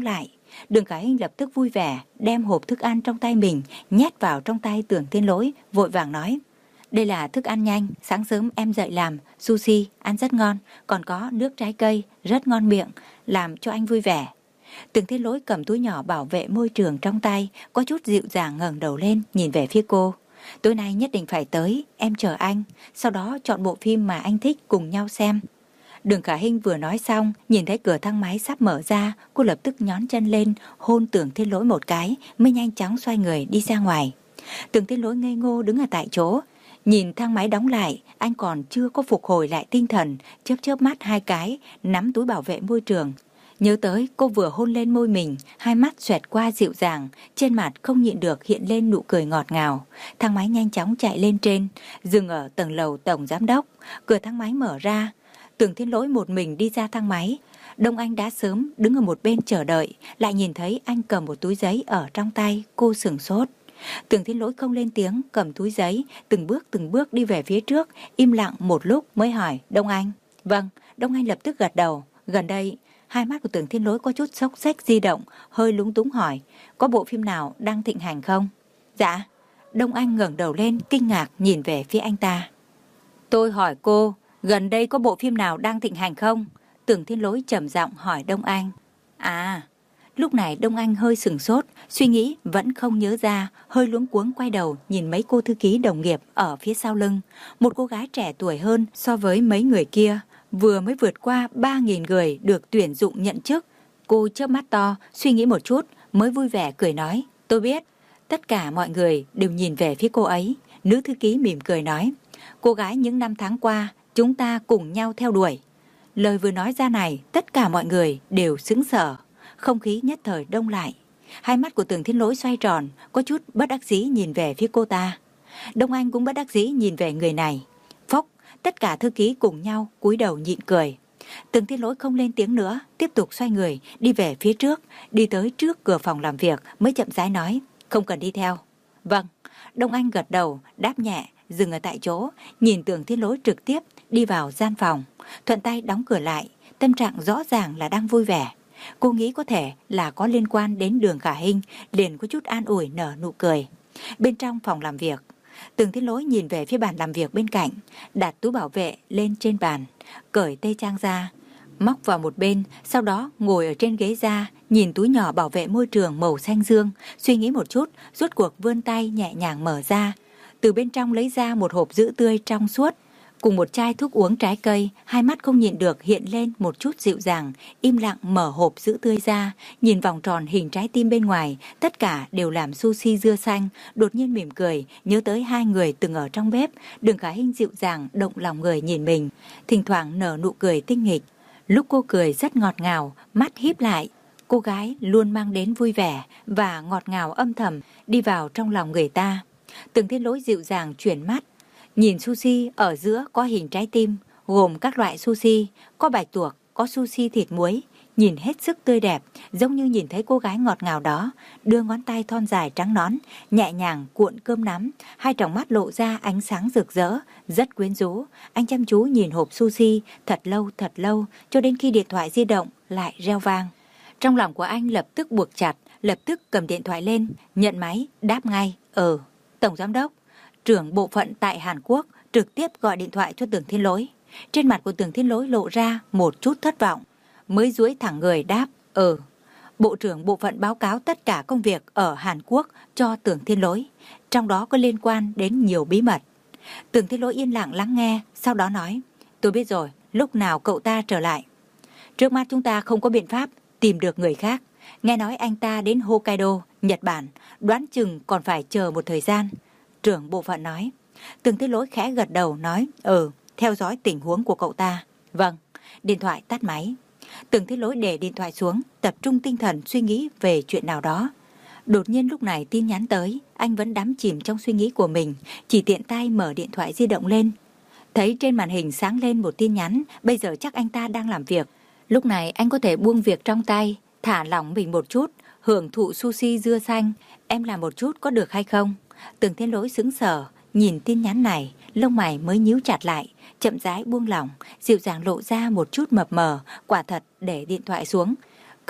Đường Khả Hinh lập tức vui vẻ, đem hộp thức ăn trong tay mình nhét vào trong tay Tưởng Thiên Lỗi, vội vàng nói: đây là thức ăn nhanh, sáng sớm em dậy làm, sushi, ăn rất ngon, còn có nước trái cây, rất ngon miệng, làm cho anh vui vẻ. Tưởng Thiên Lỗi cầm túi nhỏ bảo vệ môi trường trong tay, có chút dịu dàng ngẩng đầu lên, nhìn về phía cô. Tối nay nhất định phải tới, em chờ anh, sau đó chọn bộ phim mà anh thích cùng nhau xem. Đường Khả Hinh vừa nói xong, nhìn thấy cửa thang máy sắp mở ra, cô lập tức nhón chân lên, hôn Tưởng Thiên Lỗi một cái, mới nhanh chóng xoay người đi ra ngoài. Tưởng Thiên Lỗi ngây ngô đứng ở tại chỗ, nhìn thang máy đóng lại, anh còn chưa có phục hồi lại tinh thần, chớp chớp mắt hai cái, nắm túi bảo vệ môi trường. Nhớ tới cô vừa hôn lên môi mình, hai mắt xoẹt qua dịu dàng, trên mặt không nhịn được hiện lên nụ cười ngọt ngào. Thang máy nhanh chóng chạy lên trên, dừng ở tầng lầu tổng giám đốc. Cửa thang máy mở ra, Tưởng Thiên Lỗi một mình đi ra thang máy. Đông Anh đã sớm đứng ở một bên chờ đợi, lại nhìn thấy anh cầm một túi giấy ở trong tay, cô sửng sốt. Tưởng Thiên Lỗi không lên tiếng, cầm túi giấy, từng bước từng bước đi về phía trước, im lặng một lúc mới hỏi: Đông Anh? Vâng. Đông Anh lập tức gật đầu. Gần đây, hai mắt của Tưởng Thiên Lỗi có chút xốc xếch di động, hơi lúng túng hỏi: có bộ phim nào đang thịnh hành không? Dạ. Đông Anh ngẩng đầu lên, kinh ngạc nhìn về phía anh ta. Tôi hỏi cô, gần đây có bộ phim nào đang thịnh hành không? Tưởng Thiên Lỗi trầm giọng hỏi Đông Anh. À. Lúc này Đông Anh hơi sửng sốt, suy nghĩ vẫn không nhớ ra, hơi luống cuống quay đầu nhìn mấy cô thư ký đồng nghiệp ở phía sau lưng. Một cô gái trẻ tuổi hơn so với mấy người kia, vừa mới vượt qua ba nghìn người được tuyển dụng nhận chức. Cô chớp mắt to, suy nghĩ một chút, mới vui vẻ cười nói: tôi biết. Tất cả mọi người đều nhìn về phía cô ấy. Nữ thư ký mỉm cười nói: cô gái những năm tháng qua, chúng ta cùng nhau theo đuổi. Lời vừa nói ra này, tất cả mọi người đều sững sờ. Không khí nhất thời đông lại. Hai mắt của Tưởng Thiên Lỗi xoay tròn, có chút bất đắc dĩ nhìn về phía cô ta. Đông Anh cũng bất đắc dĩ nhìn về người này. Phốc, tất cả thư ký cùng nhau cúi đầu nhịn cười. Tưởng Thiên Lỗi không lên tiếng nữa, tiếp tục xoay người đi về phía trước, đi tới trước cửa phòng làm việc mới chậm rãi nói: không cần đi theo. Vâng. Đông Anh gật đầu, đáp nhẹ, dừng ở tại chỗ, nhìn Tưởng Thiên Lỗi trực tiếp đi vào gian phòng, thuận tay đóng cửa lại, tâm trạng rõ ràng là đang vui vẻ. Cô nghĩ có thể là có liên quan đến Đường Khả Hinh, liền có chút an ủi nở nụ cười. Bên trong phòng làm việc, Tưởng Thiên Lỗi nhìn về phía bàn làm việc bên cạnh, đặt túi bảo vệ lên trên bàn, cởi tây trang ra, móc vào một bên, sau đó ngồi ở trên ghế ra, nhìn túi nhỏ bảo vệ môi trường màu xanh dương, suy nghĩ một chút, rốt cuộc vươn tay nhẹ nhàng mở ra, từ bên trong lấy ra một hộp sữa tươi trong suốt, cùng một chai thuốc uống trái cây. Hai mắt không nhịn được hiện lên một chút dịu dàng, im lặng mở hộp sữa tươi ra, nhìn vòng tròn hình trái tim bên ngoài, tất cả đều làm sushi dưa xanh, đột nhiên mỉm cười, nhớ tới hai người từng ở trong bếp. Đường Khả Hinh dịu dàng động lòng người nhìn mình, thỉnh thoảng nở nụ cười tinh nghịch. Lúc cô cười rất ngọt ngào, mắt híp lại, cô gái luôn mang đến vui vẻ và ngọt ngào âm thầm đi vào trong lòng người ta. Tưởng Thiên Lỗi dịu dàng chuyển mắt, nhìn sushi ở giữa có hình trái tim, gồm các loại sushi, có bạch tuộc, có sushi thịt muối, nhìn hết sức tươi đẹp, giống như nhìn thấy cô gái ngọt ngào đó, đưa ngón tay thon dài trắng nõn, nhẹ nhàng cuộn cơm nắm, hai tròng mắt lộ ra ánh sáng rực rỡ, rất quyến rũ. Anh chăm chú nhìn hộp sushi thật lâu thật lâu, cho đến khi điện thoại di động lại reo vang. Trong lòng của anh lập tức buộc chặt, lập tức cầm điện thoại lên, nhận máy, đáp ngay: ờ, Tổng Giám đốc, trưởng bộ phận tại Hàn Quốc trực tiếp gọi điện thoại cho Tưởng Thiên Lỗi. Trên mặt của Tưởng Thiên Lỗi lộ ra một chút thất vọng, mới duỗi thẳng người đáp: ờ, Bộ trưởng bộ phận báo cáo tất cả công việc ở Hàn Quốc cho Tưởng Thiên Lỗi, trong đó có liên quan đến nhiều bí mật. Tưởng Thiên Lỗi yên lặng lắng nghe, sau đó nói: tôi biết rồi, lúc nào cậu ta trở lại? Trước mắt chúng ta không có biện pháp tìm được người khác. Nghe nói anh ta đến Hokkaido, Nhật Bản, đoán chừng còn phải chờ một thời gian. Trưởng bộ phận nói. Tưởng Thiên Lỗi khẽ gật đầu nói: ừ, theo dõi tình huống của cậu ta. Vâng. Điện thoại tắt máy. Tưởng Thiên Lỗi để điện thoại xuống, tập trung tinh thần suy nghĩ về chuyện nào đó. Đột nhiên lúc này tin nhắn tới, anh vẫn đắm chìm trong suy nghĩ của mình, chỉ tiện tay mở điện thoại di động lên. Thấy trên màn hình sáng lên một tin nhắn, bây giờ chắc anh ta đang làm việc. Lúc này anh có thể buông việc trong tay, thả lỏng mình một chút, hưởng thụ sushi dưa xanh. Em làm một chút có được hay không? Tưởng Thiên Lỗi sững sờ, nhìn tin nhắn này, lông mày mới nhíu chặt lại, chậm rãi buông lỏng, dịu dàng lộ ra một chút mập mờ, quả thật để điện thoại xuống,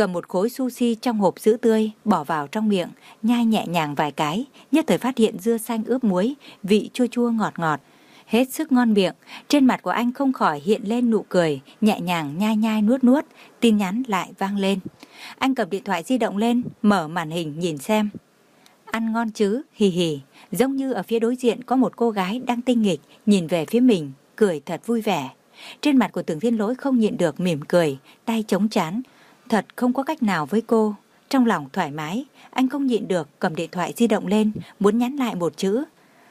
cầm một khối sushi trong hộp sữa tươi, bỏ vào trong miệng, nhai nhẹ nhàng vài cái, nhất thời phát hiện dưa xanh ướp muối, vị chua chua ngọt ngọt. Hết sức ngon miệng, trên mặt của anh không khỏi hiện lên nụ cười, nhẹ nhàng nhai nhai nuốt nuốt, tin nhắn lại vang lên. Anh cầm điện thoại di động lên, mở màn hình nhìn xem. Ăn ngon chứ, hì hì, giống như ở phía đối diện có một cô gái đang tinh nghịch, nhìn về phía mình, cười thật vui vẻ. Trên mặt của Tưởng Thiên Lỗi không nhịn được mỉm cười, tay chống trán. Thật không có cách nào với cô. Trong lòng thoải mái, anh không nhịn được cầm điện thoại di động lên, muốn nhắn lại một chữ.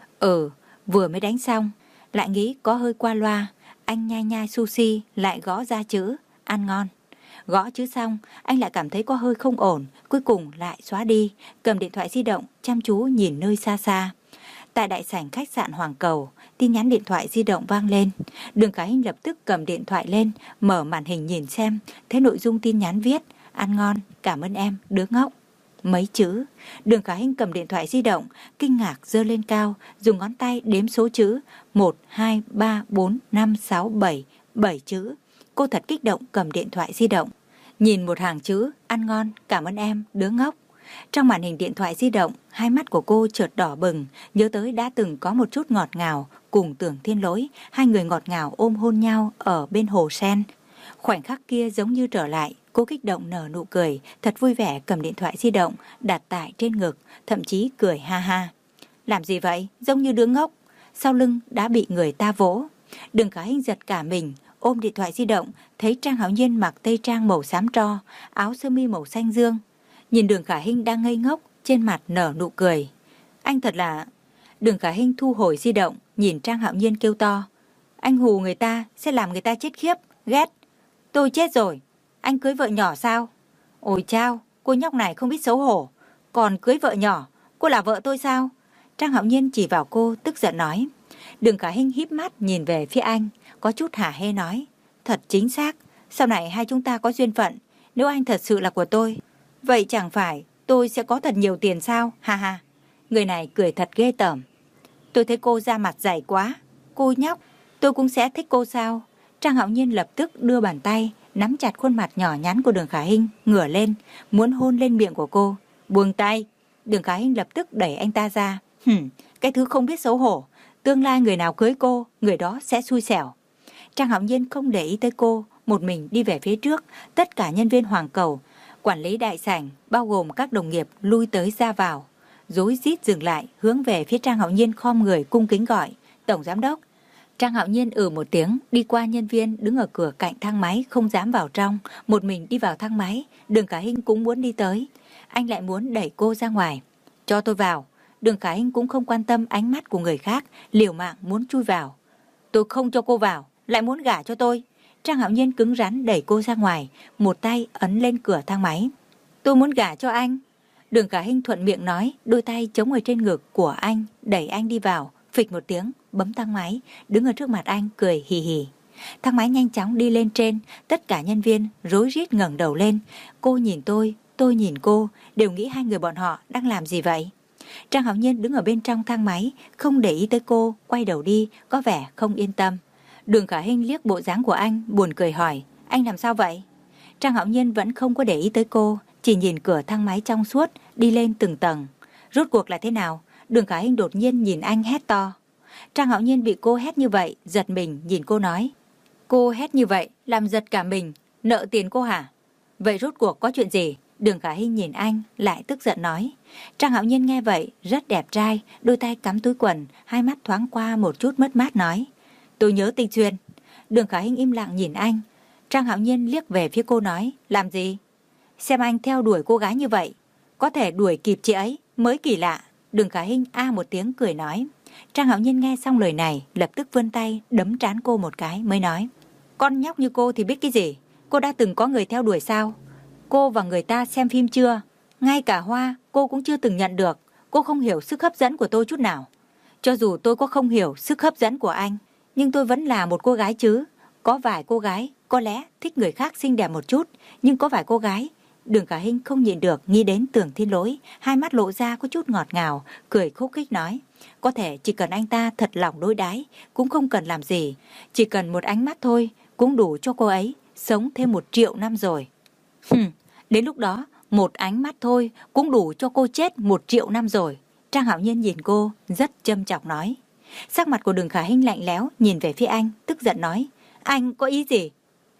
Ừ, vừa mới đánh xong, lại nghĩ có hơi qua loa. Anh nhai nhai sushi, lại gõ ra chữ, ăn ngon. Gõ chữ xong, anh lại cảm thấy có hơi không ổn, cuối cùng lại xóa đi, cầm điện thoại di động, chăm chú nhìn nơi xa xa. Tại đại sảnh khách sạn Hoàng Cầu, tin nhắn điện thoại di động vang lên. Đường Khả Hinh lập tức cầm điện thoại lên, mở màn hình nhìn xem, thấy nội dung tin nhắn viết, ăn ngon, cảm ơn em, đứa ngốc. Mấy chữ. Đường Khả Hinh cầm điện thoại di động, kinh ngạc giơ lên cao, dùng ngón tay đếm số chữ, một, hai, ba, bốn, năm, sáu, bảy, bảy chữ. Cô thật kích động cầm điện thoại di động, nhìn một hàng chữ, ăn ngon, cảm ơn em, đứa ngốc. Trong màn hình điện thoại di động, hai mắt của cô chợt đỏ bừng, nhớ tới đã từng có một chút ngọt ngào, cùng Tưởng Thiên Lỗi, hai người ngọt ngào ôm hôn nhau ở bên hồ sen. Khoảnh khắc kia giống như trở lại, cô kích động nở nụ cười, thật vui vẻ cầm điện thoại di động, đặt tại trên ngực, thậm chí cười ha ha. Làm gì vậy? Giống như đứa ngốc. Sau lưng đã bị người ta vỗ. Đường Khả Hinh giật cả mình, ôm điện thoại di động, thấy Trang Hạo Nhiên mặc tây trang màu xám tro, áo sơ mi màu xanh dương. Nhìn Đường Khả Hinh đang ngây ngốc, trên mặt nở nụ cười. Anh thật là... Đường Khả Hinh thu hồi di động, nhìn Trang Hạo Nhiên kêu to. Anh hù người ta, sẽ làm người ta chết khiếp, ghét. Tôi chết rồi, anh cưới vợ nhỏ sao? Ôi chao, cô nhóc này không biết xấu hổ. Còn cưới vợ nhỏ, cô là vợ tôi sao? Trang Hạo Nhiên chỉ vào cô, tức giận nói. Đường Khả Hinh híp mắt nhìn về phía anh, có chút hả hê nói. Thật chính xác, sau này hai chúng ta có duyên phận. Nếu anh thật sự là của tôi, vậy chẳng phải tôi sẽ có thật nhiều tiền sao? Ha ha. Người này cười thật ghê tởm. Tôi thấy cô da mặt dày quá. Cô nhóc, tôi cũng sẽ thích cô sao? Trang Hạo Nhiên lập tức đưa bàn tay nắm chặt khuôn mặt nhỏ nhắn của Đường Khả Hinh, ngửa lên, muốn hôn lên miệng của cô. Buông tay. Đường Khả Hinh lập tức đẩy anh ta ra. Hừm, cái thứ không biết xấu hổ. Tương lai người nào cưới cô, người đó sẽ xui xẻo. Trang Hạo Nhiên không để ý tới cô, một mình đi về phía trước. Tất cả nhân viên Hoàng Cầu, quản lý đại sảnh, bao gồm các đồng nghiệp lui tới ra vào, rối rít dừng lại, hướng về phía Trang Hạo Nhiên khom người cung kính gọi, Tổng Giám Đốc. Trang Hạo Nhiên ừ một tiếng, đi qua nhân viên đứng ở cửa cạnh thang máy, không dám vào trong, một mình đi vào thang máy. Đường Khả Hinh cũng muốn đi tới, anh lại muốn đẩy cô ra ngoài. Cho tôi vào. Đường Khả Hinh cũng không quan tâm ánh mắt của người khác, liều mạng muốn chui vào. Tôi không cho cô vào, lại muốn gả cho tôi. Trang Hạo Nhiên cứng rắn đẩy cô ra ngoài, một tay ấn lên cửa thang máy. Tôi muốn gả cho anh. Đường Khả Hinh thuận miệng nói, đôi tay chống ở trên ngực của anh, đẩy anh đi vào, phịch một tiếng, bấm thang máy, đứng ở trước mặt anh, cười hì hì. Thang máy nhanh chóng đi lên trên, tất cả nhân viên rối rít ngẩng đầu lên. Cô nhìn tôi, tôi nhìn cô, đều nghĩ hai người bọn họ đang làm gì vậy? Trang Hạo Nhiên đứng ở bên trong thang máy, không để ý tới cô, quay đầu đi, có vẻ không yên tâm. Đường Khả Hinh liếc bộ dáng của anh, buồn cười hỏi, anh làm sao vậy? Trang Hạo Nhiên vẫn không có để ý tới cô, chỉ nhìn cửa thang máy trong suốt, đi lên từng tầng. Rốt cuộc là thế nào? Đường Khả Hinh đột nhiên nhìn anh hét to. Trang Hạo Nhiên bị cô hét như vậy, giật mình nhìn cô nói. Cô hét như vậy, làm giật cả mình, nợ tiền cô hả? Vậy rốt cuộc có chuyện gì? Đường Khả Hinh nhìn anh, lại tức giận nói. Trang Hạo Nhiên nghe vậy, rất đẹp trai, đôi tay cắm túi quần, hai mắt thoáng qua một chút mất mát nói. Tôi nhớ Tinh Xuyên. Đường Khả Hinh im lặng nhìn anh. Trang Hạo Nhiên liếc về phía cô nói, làm gì? Xem anh theo đuổi cô gái như vậy, có thể đuổi kịp chị ấy, mới kỳ lạ. Đường Khả Hinh a một tiếng cười nói. Trang Hạo Nhiên nghe xong lời này, lập tức vươn tay đấm trán cô một cái mới nói. Con nhóc như cô thì biết cái gì? Cô đã từng có người theo đuổi sao? Cô và người ta xem phim chưa? Ngay cả hoa cô cũng chưa từng nhận được. Cô không hiểu sức hấp dẫn của tôi chút nào. Cho dù tôi có không hiểu sức hấp dẫn của anh, nhưng tôi vẫn là một cô gái chứ. Có vài cô gái có lẽ thích người khác xinh đẹp một chút, nhưng có vài cô gái... Đường Khả Hinh không nhịn được nghĩ đến Tưởng Thiên Lỗi, hai mắt lộ ra có chút ngọt ngào, cười khúc khích nói. Có thể chỉ cần anh ta thật lòng đối đãi, cũng không cần làm gì. Chỉ cần một ánh mắt thôi, cũng đủ cho cô ấy sống thêm một triệu năm rồi. Hừm, Đến lúc đó, một ánh mắt thôi cũng đủ cho cô chết một triệu năm rồi. Trang Hạo Nhiên nhìn cô, rất châm chọc nói. Sắc mặt của Đường Khả Hinh lạnh lẽo, nhìn về phía anh, tức giận nói. Anh có ý gì?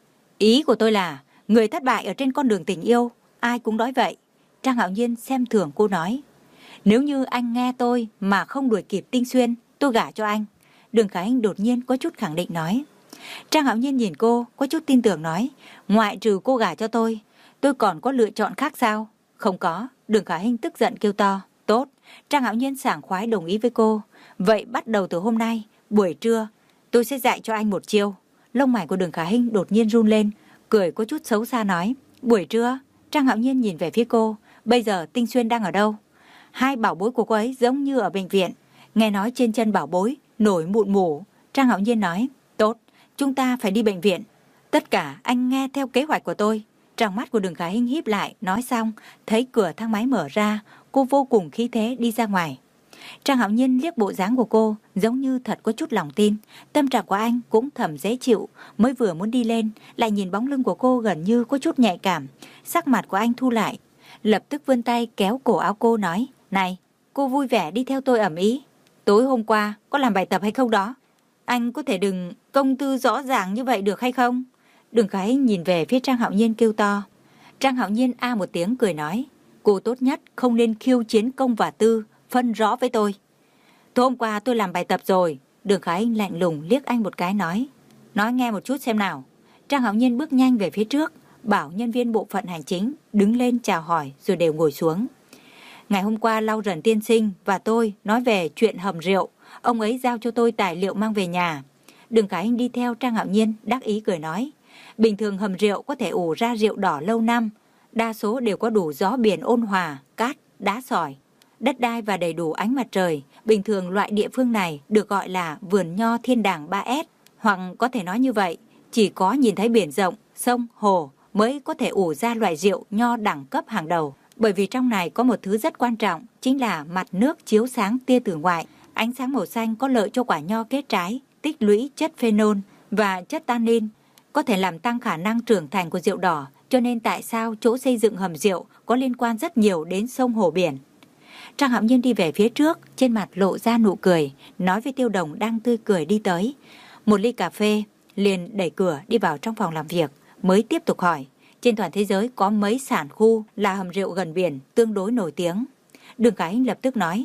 Ý của tôi là, người thất bại ở trên con đường tình yêu, ai cũng nói vậy. Trang Hạo Nhiên xem thường cô nói. Nếu như anh nghe tôi mà không đuổi kịp Tinh Xuyên, tôi gả cho anh. Đường Khả Hinh đột nhiên có chút khẳng định nói. Trang Hạo Nhiên nhìn cô, có chút tin tưởng nói. Ngoại trừ cô gả cho tôi, tôi còn có lựa chọn khác sao? Không có. Đường Khả Hinh tức giận kêu to. Tốt. Trang Hạo Nhiên sảng khoái đồng ý với cô. Vậy bắt đầu từ hôm nay, buổi trưa, tôi sẽ dạy cho anh một chiêu. Lông mày của Đường Khả Hinh đột nhiên run lên, cười có chút xấu xa nói. Buổi trưa? Trang Hạo Nhiên nhìn về phía cô. Bây giờ Tinh Xuyên đang ở đâu? Hai bảo bối của cô ấy giống như ở bệnh viện. Nghe nói trên chân bảo bối nổi mụn mủ. Trang Hạo Nhiên nói. Tốt, chúng ta phải đi bệnh viện. Tất cả anh nghe theo kế hoạch của tôi. Trong mắt của Đường Khả Hinh híp lại, nói xong, thấy cửa thang máy mở ra, cô vô cùng khí thế đi ra ngoài. Trang Hạo Nhiên liếc bộ dáng của cô, giống như thật có chút lòng tin. Tâm trạng của anh cũng thầm dễ chịu, mới vừa muốn đi lên, lại nhìn bóng lưng của cô gần như có chút nhạy cảm. Sắc mặt của anh thu lại, lập tức vươn tay kéo cổ áo cô nói, này, cô vui vẻ đi theo tôi ẩm ý. Tối hôm qua, có làm bài tập hay không đó? Anh có thể đừng công tư rõ ràng như vậy được hay không? Đường Khả Hinh nhìn về phía Trang Hạo Nhiên kêu to. Trang Hạo Nhiên a một tiếng cười nói, cô tốt nhất không nên khiêu chiến công và tư, phân rõ với tôi. Tối hôm qua tôi làm bài tập rồi. Đường Khả Hinh lạnh lùng liếc anh một cái nói. Nói nghe một chút xem nào. Trang Hạo Nhiên bước nhanh về phía trước, bảo nhân viên bộ phận hành chính đứng lên chào hỏi rồi đều ngồi xuống. Ngày hôm qua Lau Rần tiên sinh và tôi nói về chuyện hầm rượu. Ông ấy giao cho tôi tài liệu mang về nhà. Đường Khả Hinh đi theo Trang Hạo Nhiên đắc ý cười nói. Bình thường hầm rượu có thể ủ ra rượu đỏ lâu năm. Đa số đều có đủ gió biển ôn hòa, cát, đá sỏi, đất đai và đầy đủ ánh mặt trời. Bình thường loại địa phương này được gọi là vườn nho thiên đàng ba S. Hoặc có thể nói như vậy, chỉ có nhìn thấy biển rộng, sông, hồ mới có thể ủ ra loại rượu nho đẳng cấp hàng đầu. Bởi vì trong này có một thứ rất quan trọng, chính là mặt nước chiếu sáng tia từ ngoại. Ánh sáng màu xanh có lợi cho quả nho kết trái, tích lũy chất phenol và chất tannin, có thể làm tăng khả năng trưởng thành của rượu đỏ. Cho nên tại sao chỗ xây dựng hầm rượu có liên quan rất nhiều đến sông hồ biển. Trang Hạo Nhiên đi về phía trước, trên mặt lộ ra nụ cười, nói với Tiêu Đồng đang tươi cười đi tới. Một ly cà phê, liền đẩy cửa đi vào trong phòng làm việc, mới tiếp tục hỏi. Trên toàn thế giới có mấy sản khu là hầm rượu gần biển tương đối nổi tiếng? Đường Khả Hinh lập tức nói.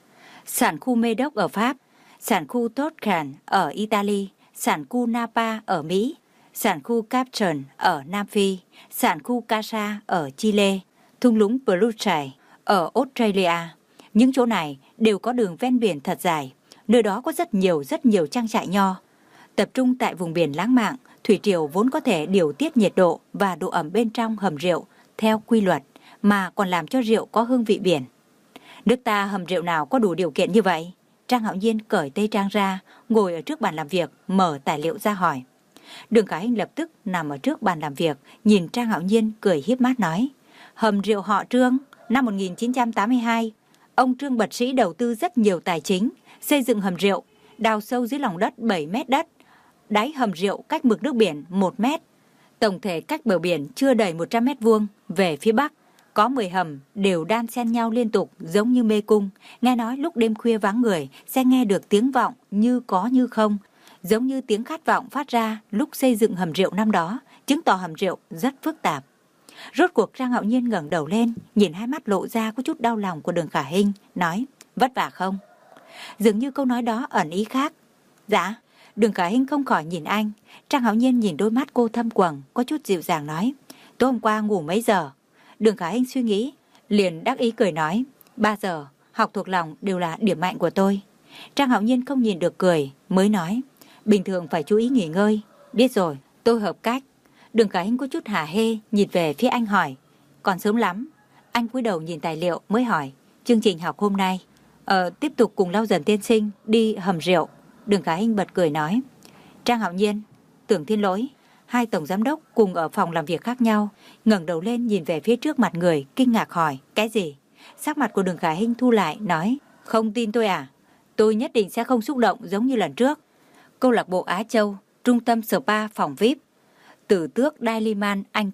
Sản khu Medoc ở Pháp, sản khu Toscan ở Italy, sản khu Napa ở Mỹ, sản khu Capton ở Nam Phi, sản khu Casa ở Chile, thung lũng Bluetree ở Australia. Những chỗ này đều có đường ven biển thật dài. Nơi đó có rất nhiều rất nhiều trang trại nho. Tập trung tại vùng biển lãng mạn, thủy triều vốn có thể điều tiết nhiệt độ và độ ẩm bên trong hầm rượu theo quy luật, mà còn làm cho rượu có hương vị biển. Nước ta hầm rượu nào có đủ điều kiện như vậy? Trang Hạo Nhiên cởi tây trang ra, ngồi ở trước bàn làm việc, mở tài liệu ra hỏi. Đường Khả Hinh lập tức nằm ở trước bàn làm việc, nhìn Trang Hạo Nhiên cười híp mắt nói. Hầm rượu họ Trương, năm một nghìn chín trăm tám mươi hai, ông Trương Bật Sĩ đầu tư rất nhiều tài chính, xây dựng hầm rượu, đào sâu dưới lòng đất bảy mét đất, đáy hầm rượu cách mực nước biển một mét, tổng thể cách bờ biển chưa đầy một trăm mét vuông. Về phía bắc có mười hầm đều đan xen nhau liên tục giống như mê cung. Nghe nói lúc đêm khuya vắng người sẽ nghe được tiếng vọng như có như không, giống như tiếng khát vọng phát ra lúc xây dựng hầm rượu năm đó, chứng tỏ hầm rượu rất phức tạp. Rốt cuộc Trang Hạo Nhiên ngẩng đầu lên, nhìn hai mắt lộ ra có chút đau lòng của Đường Khả Hinh, nói, vất vả không? Dường như câu nói đó ẩn ý khác. Dạ. Đường Khả Hinh không khỏi nhìn anh. Trang Hạo Nhiên nhìn đôi mắt cô thâm quầng, có chút dịu dàng nói, tối hôm qua ngủ mấy giờ? Đường Khả Hinh suy nghĩ, liền đắc ý cười nói, ba giờ, học thuộc lòng đều là điểm mạnh của tôi. Trang Hạo Nhiên không nhìn được cười, mới nói, bình thường phải chú ý nghỉ ngơi. Biết rồi, tôi hợp cách. Đường Khả Hinh có chút hả hê, nhìn về phía anh hỏi, còn sớm lắm. Anh cúi đầu nhìn tài liệu mới hỏi, chương trình học hôm nay, ờ, tiếp tục cùng Lau Dần tiên sinh đi hầm rượu. Đường Khả Hinh bật cười nói, Trang Hạo Nhiên, Tưởng Thiên Lỗi, hai tổng giám đốc cùng ở phòng làm việc khác nhau, ngẩng đầu lên nhìn về phía trước mặt người, kinh ngạc hỏi, cái gì? Sắc mặt của Đường Khả Hinh thu lại, nói, không tin tôi à? Tôi nhất định sẽ không xúc động giống như lần trước. Câu lạc bộ Á Châu, trung tâm spa phòng vi ai pi, Tử Tước Dailyman Anh Quốc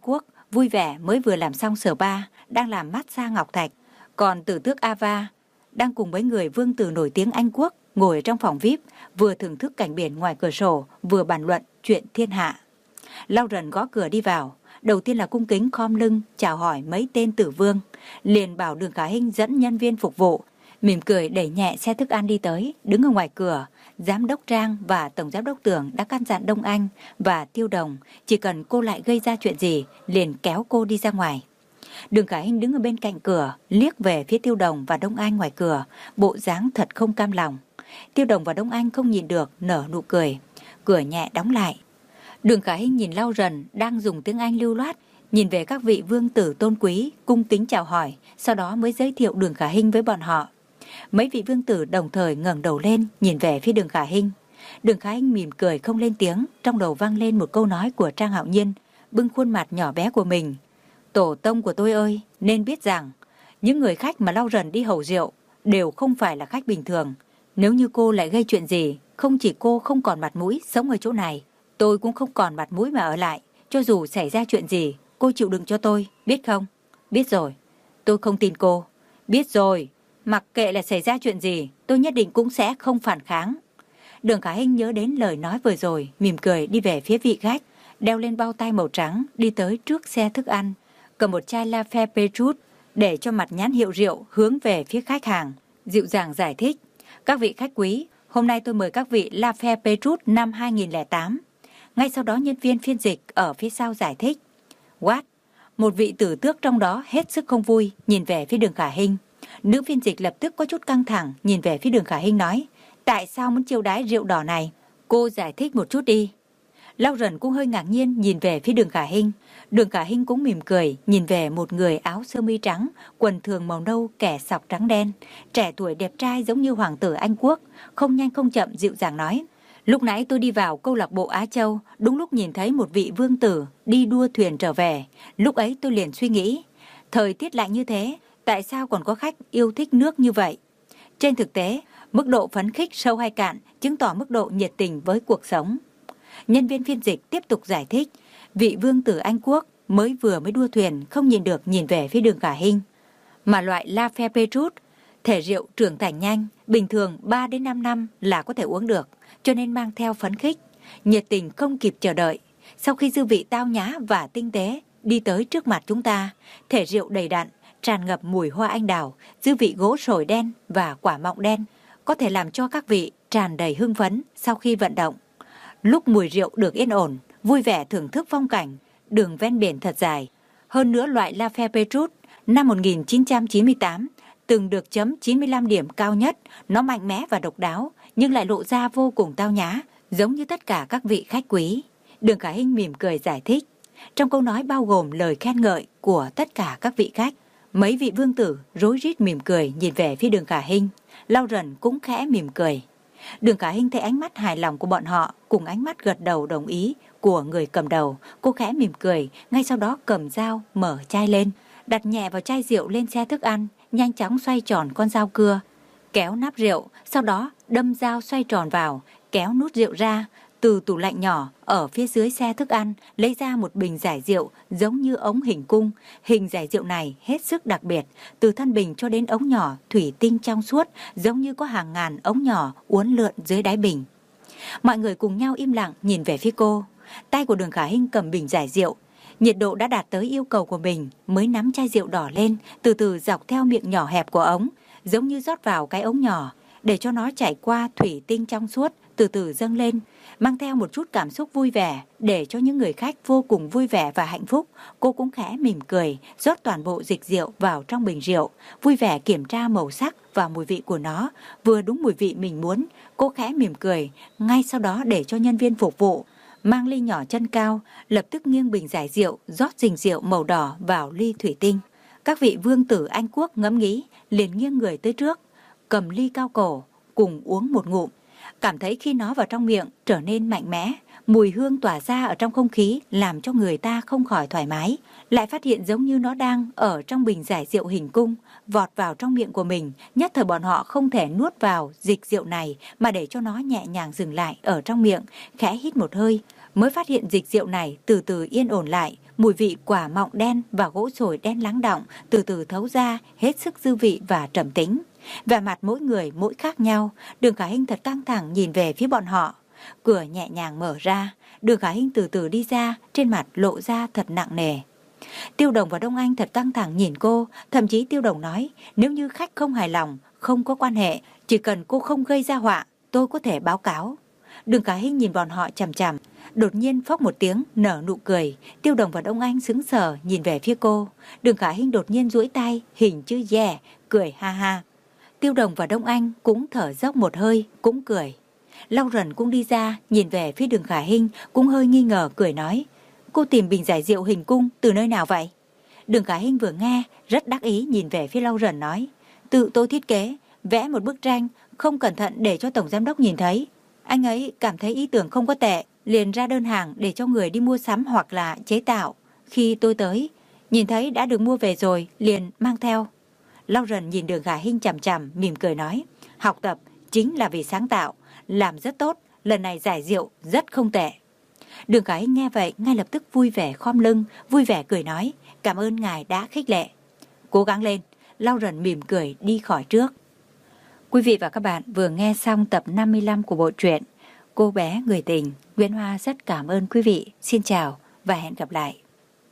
vui vẻ mới vừa làm xong spa, đang làm massage ngọc thạch. Còn tử tước Ava đang cùng mấy người vương tử nổi tiếng Anh Quốc ngồi ở trong phòng vi ai pi, vừa thưởng thức cảnh biển ngoài cửa sổ, vừa bàn luận chuyện thiên hạ. Lauren gõ cửa đi vào, đầu tiên là cung kính khom lưng chào hỏi mấy tên tử vương, liền bảo Đường Khả Hinh dẫn nhân viên phục vụ, mỉm cười đẩy nhẹ xe thức ăn đi tới. Đứng ở ngoài cửa, giám đốc Trang và tổng giám đốc Tưởng đã căn dặn Đông Anh và Tiêu Đồng chỉ cần cô lại gây ra chuyện gì liền kéo cô đi ra ngoài. Đường Khả Hinh đứng ở bên cạnh cửa, liếc về phía Tiêu Đồng và Đông Anh ngoài cửa, bộ dáng thật không cam lòng. Tiêu Đồng và Đông Anh không nhìn được, nở nụ cười. Cửa nhẹ đóng lại. Đường Khả Hinh nhìn Lauren đang dùng tiếng Anh lưu loát, nhìn về các vị vương tử tôn quý, cung kính chào hỏi, sau đó mới giới thiệu Đường Khả Hinh với bọn họ. Mấy vị vương tử đồng thời ngẩng đầu lên, nhìn về phía Đường Khả Hinh. Đường Khả Hinh mỉm cười không lên tiếng, trong đầu vang lên một câu nói của Trang Hạo Nhiên, bưng khuôn mặt nhỏ bé của mình. Tổ tông của tôi ơi, nên biết rằng những người khách mà Lauren đi hầu rượu đều không phải là khách bình thường. Nếu như cô lại gây chuyện gì, không chỉ cô không còn mặt mũi sống ở chỗ này, tôi cũng không còn mặt mũi mà ở lại. Cho dù xảy ra chuyện gì, cô chịu đựng cho tôi, biết không? Biết rồi. Tôi không tin cô. Biết rồi. Mặc kệ là xảy ra chuyện gì, tôi nhất định cũng sẽ không phản kháng. Đường Khả Hinh nhớ đến lời nói vừa rồi, mỉm cười đi về phía vị khách, đeo lên bao tay màu trắng, đi tới trước xe thức ăn, cầm một chai Lafite Petrus để cho mặt nhãn hiệu rượu hướng về phía khách hàng, dịu dàng giải thích. Các vị khách quý, hôm nay tôi mời các vị Lafite Petrus năm hai nghìn lẻ tám. Ngay sau đó nhân viên phiên dịch ở phía sau giải thích. What? Một vị tử tước trong đó hết sức không vui, nhìn về phía Đường Khả Hinh. Nữ phiên dịch lập tức có chút căng thẳng, nhìn về phía Đường Khả Hinh nói, tại sao muốn chiêu đãi rượu đỏ này? Cô giải thích một chút đi. Lauren cũng hơi ngạc nhiên nhìn về phía Đường Khả Hinh. Đường Khả Hinh cũng mỉm cười, nhìn về một người áo sơ mi trắng, quần thường màu nâu kẻ sọc trắng đen, trẻ tuổi đẹp trai giống như hoàng tử Anh Quốc, không nhanh không chậm dịu dàng nói. Lúc nãy tôi đi vào câu lạc bộ Á Châu, đúng lúc nhìn thấy một vị vương tử đi đua thuyền trở về. Lúc ấy tôi liền suy nghĩ, thời tiết lạnh như thế, tại sao còn có khách yêu thích nước như vậy? Trên thực tế, mức độ phấn khích sâu hay cạn chứng tỏ mức độ nhiệt tình với cuộc sống. Nhân viên phiên dịch tiếp tục giải thích, vị vương tử Anh Quốc mới vừa mới đua thuyền không nhìn được nhìn về phía Đường Khả Hinh. Mà loại Lafite Petrus, thể rượu trưởng thành nhanh, bình thường ba đến năm năm là có thể uống được, cho nên mang theo phấn khích, nhiệt tình không kịp chờ đợi. Sau khi dư vị tao nhã và tinh tế đi tới trước mặt chúng ta, thể rượu đầy đặn, tràn ngập mùi hoa anh đào, dư vị gỗ sồi đen và quả mọng đen, có thể làm cho các vị tràn đầy hưng phấn sau khi vận động. Lúc mùi rượu được yên ổn, vui vẻ thưởng thức phong cảnh, đường ven biển thật dài. Hơn nữa loại Lafite Petrus năm một nghìn chín trăm chín mươi tám từng được chấm chín mươi lăm điểm cao nhất, nó mạnh mẽ và độc đáo, nhưng lại lộ ra vô cùng tao nhã, giống như tất cả các vị khách quý. Đường Khả Hinh mỉm cười giải thích. Trong câu nói bao gồm lời khen ngợi của tất cả các vị khách. Mấy vị vương tử rối rít mỉm cười nhìn về phía Đường Khả Hinh. Lauren cũng khẽ mỉm cười. Đường Khả Hinh thấy ánh mắt hài lòng của bọn họ cùng ánh mắt gật đầu đồng ý của người cầm đầu. Cô khẽ mỉm cười, ngay sau đó cầm dao mở chai lên, đặt nhẹ vào chai rượu lên xe thức ăn, nhanh chóng xoay tròn con dao cưa, kéo nắp rượu, sau đó đâm dao xoay tròn vào, kéo nút rượu ra. Từ tủ lạnh nhỏ ở phía dưới xe thức ăn lấy ra một bình giải rượu giống như ống hình cung. Hình giải rượu này hết sức đặc biệt, từ thân bình cho đến ống nhỏ thủy tinh trong suốt, giống như có hàng ngàn ống nhỏ uốn lượn dưới đáy bình. Mọi người cùng nhau im lặng nhìn về phía cô. Tay của Đường Khả Hinh cầm bình giải rượu, nhiệt độ đã đạt tới yêu cầu của mình mới nắm chai rượu đỏ lên, từ từ dọc theo miệng nhỏ hẹp của ống, giống như rót vào cái ống nhỏ để cho nó chảy qua thủy tinh trong suốt, từ từ dâng lên, mang theo một chút cảm xúc vui vẻ để cho những người khách vô cùng vui vẻ và hạnh phúc. Cô cũng khẽ mỉm cười, rót toàn bộ dịch rượu vào trong bình rượu, vui vẻ kiểm tra màu sắc và mùi vị của nó, vừa đúng mùi vị mình muốn. Cô khẽ mỉm cười, ngay sau đó để cho nhân viên phục vụ mang ly nhỏ chân cao, lập tức nghiêng bình giải rượu, rót dình rượu màu đỏ vào ly thủy tinh. Các vị vương tử Anh Quốc ngẫm nghĩ, liền nghiêng người tới trước, cầm ly cao cổ, cùng uống một ngụm. Cảm thấy khi nó vào trong miệng trở nên mạnh mẽ, mùi hương tỏa ra ở trong không khí làm cho người ta không khỏi thoải mái. Lại phát hiện giống như nó đang ở trong bình giải rượu hình cung, vọt vào trong miệng của mình. Nhất thời bọn họ không thể nuốt vào dịch rượu này mà để cho nó nhẹ nhàng dừng lại ở trong miệng, khẽ hít một hơi, mới phát hiện dịch rượu này từ từ yên ổn lại, Mùi vị quả mọng đen và gỗ sồi đen lắng đọng từ từ thấu ra, hết sức dư vị và trầm tính. Vẻ mặt mỗi người mỗi khác nhau. Đường Khả Hinh thật căng thẳng nhìn về phía bọn họ. Cửa nhẹ nhàng mở ra, Đường Khả Hinh từ từ đi ra, trên mặt lộ ra thật nặng nề. Tiêu Đồng và Đông Anh thật căng thẳng nhìn cô, thậm chí Tiêu Đồng nói, nếu như khách không hài lòng, không có quan hệ, chỉ cần cô không gây ra họa, tôi có thể báo cáo. Đường Khả Hinh nhìn bọn họ chằm chằm, đột nhiên phốc một tiếng nở nụ cười. Tiêu Đồng và Đông Anh sững sờ nhìn về phía cô. Đường Khả Hinh đột nhiên duỗi tay hình chữ yeah, cười ha ha. Tiêu Đồng và Đông Anh cũng thở dốc một hơi, cũng cười. Long Rần cũng đi ra, nhìn về phía Đường Khả Hinh, cũng hơi nghi ngờ cười nói, cô tìm bình giải rượu hình cung từ nơi nào vậy? Đường Khả Hinh vừa nghe, rất đắc ý nhìn về phía Long Rần nói, tự tôi thiết kế, vẽ một bức tranh, không cẩn thận để cho Tổng Giám Đốc nhìn thấy. Anh ấy cảm thấy ý tưởng không có tệ, liền ra đơn hàng để cho người đi mua sắm hoặc là chế tạo. Khi tôi tới, nhìn thấy đã được mua về rồi, liền mang theo. Long Rần nhìn Đường Khả Hinh chằm chằm, mỉm cười nói, học tập chính là vì sáng tạo, làm rất tốt, lần này giải rượu rất không tệ. Đường Khả Hinh nghe vậy ngay lập tức vui vẻ khom lưng, vui vẻ cười nói, cảm ơn ngài đã khích lệ. Cố gắng lên. Long Rần mỉm cười đi khỏi trước. Quý vị và các bạn vừa nghe xong tập năm mươi lăm của bộ truyện Cô bé người tình. Nguyễn Hoa rất cảm ơn quý vị. Xin chào và hẹn gặp lại.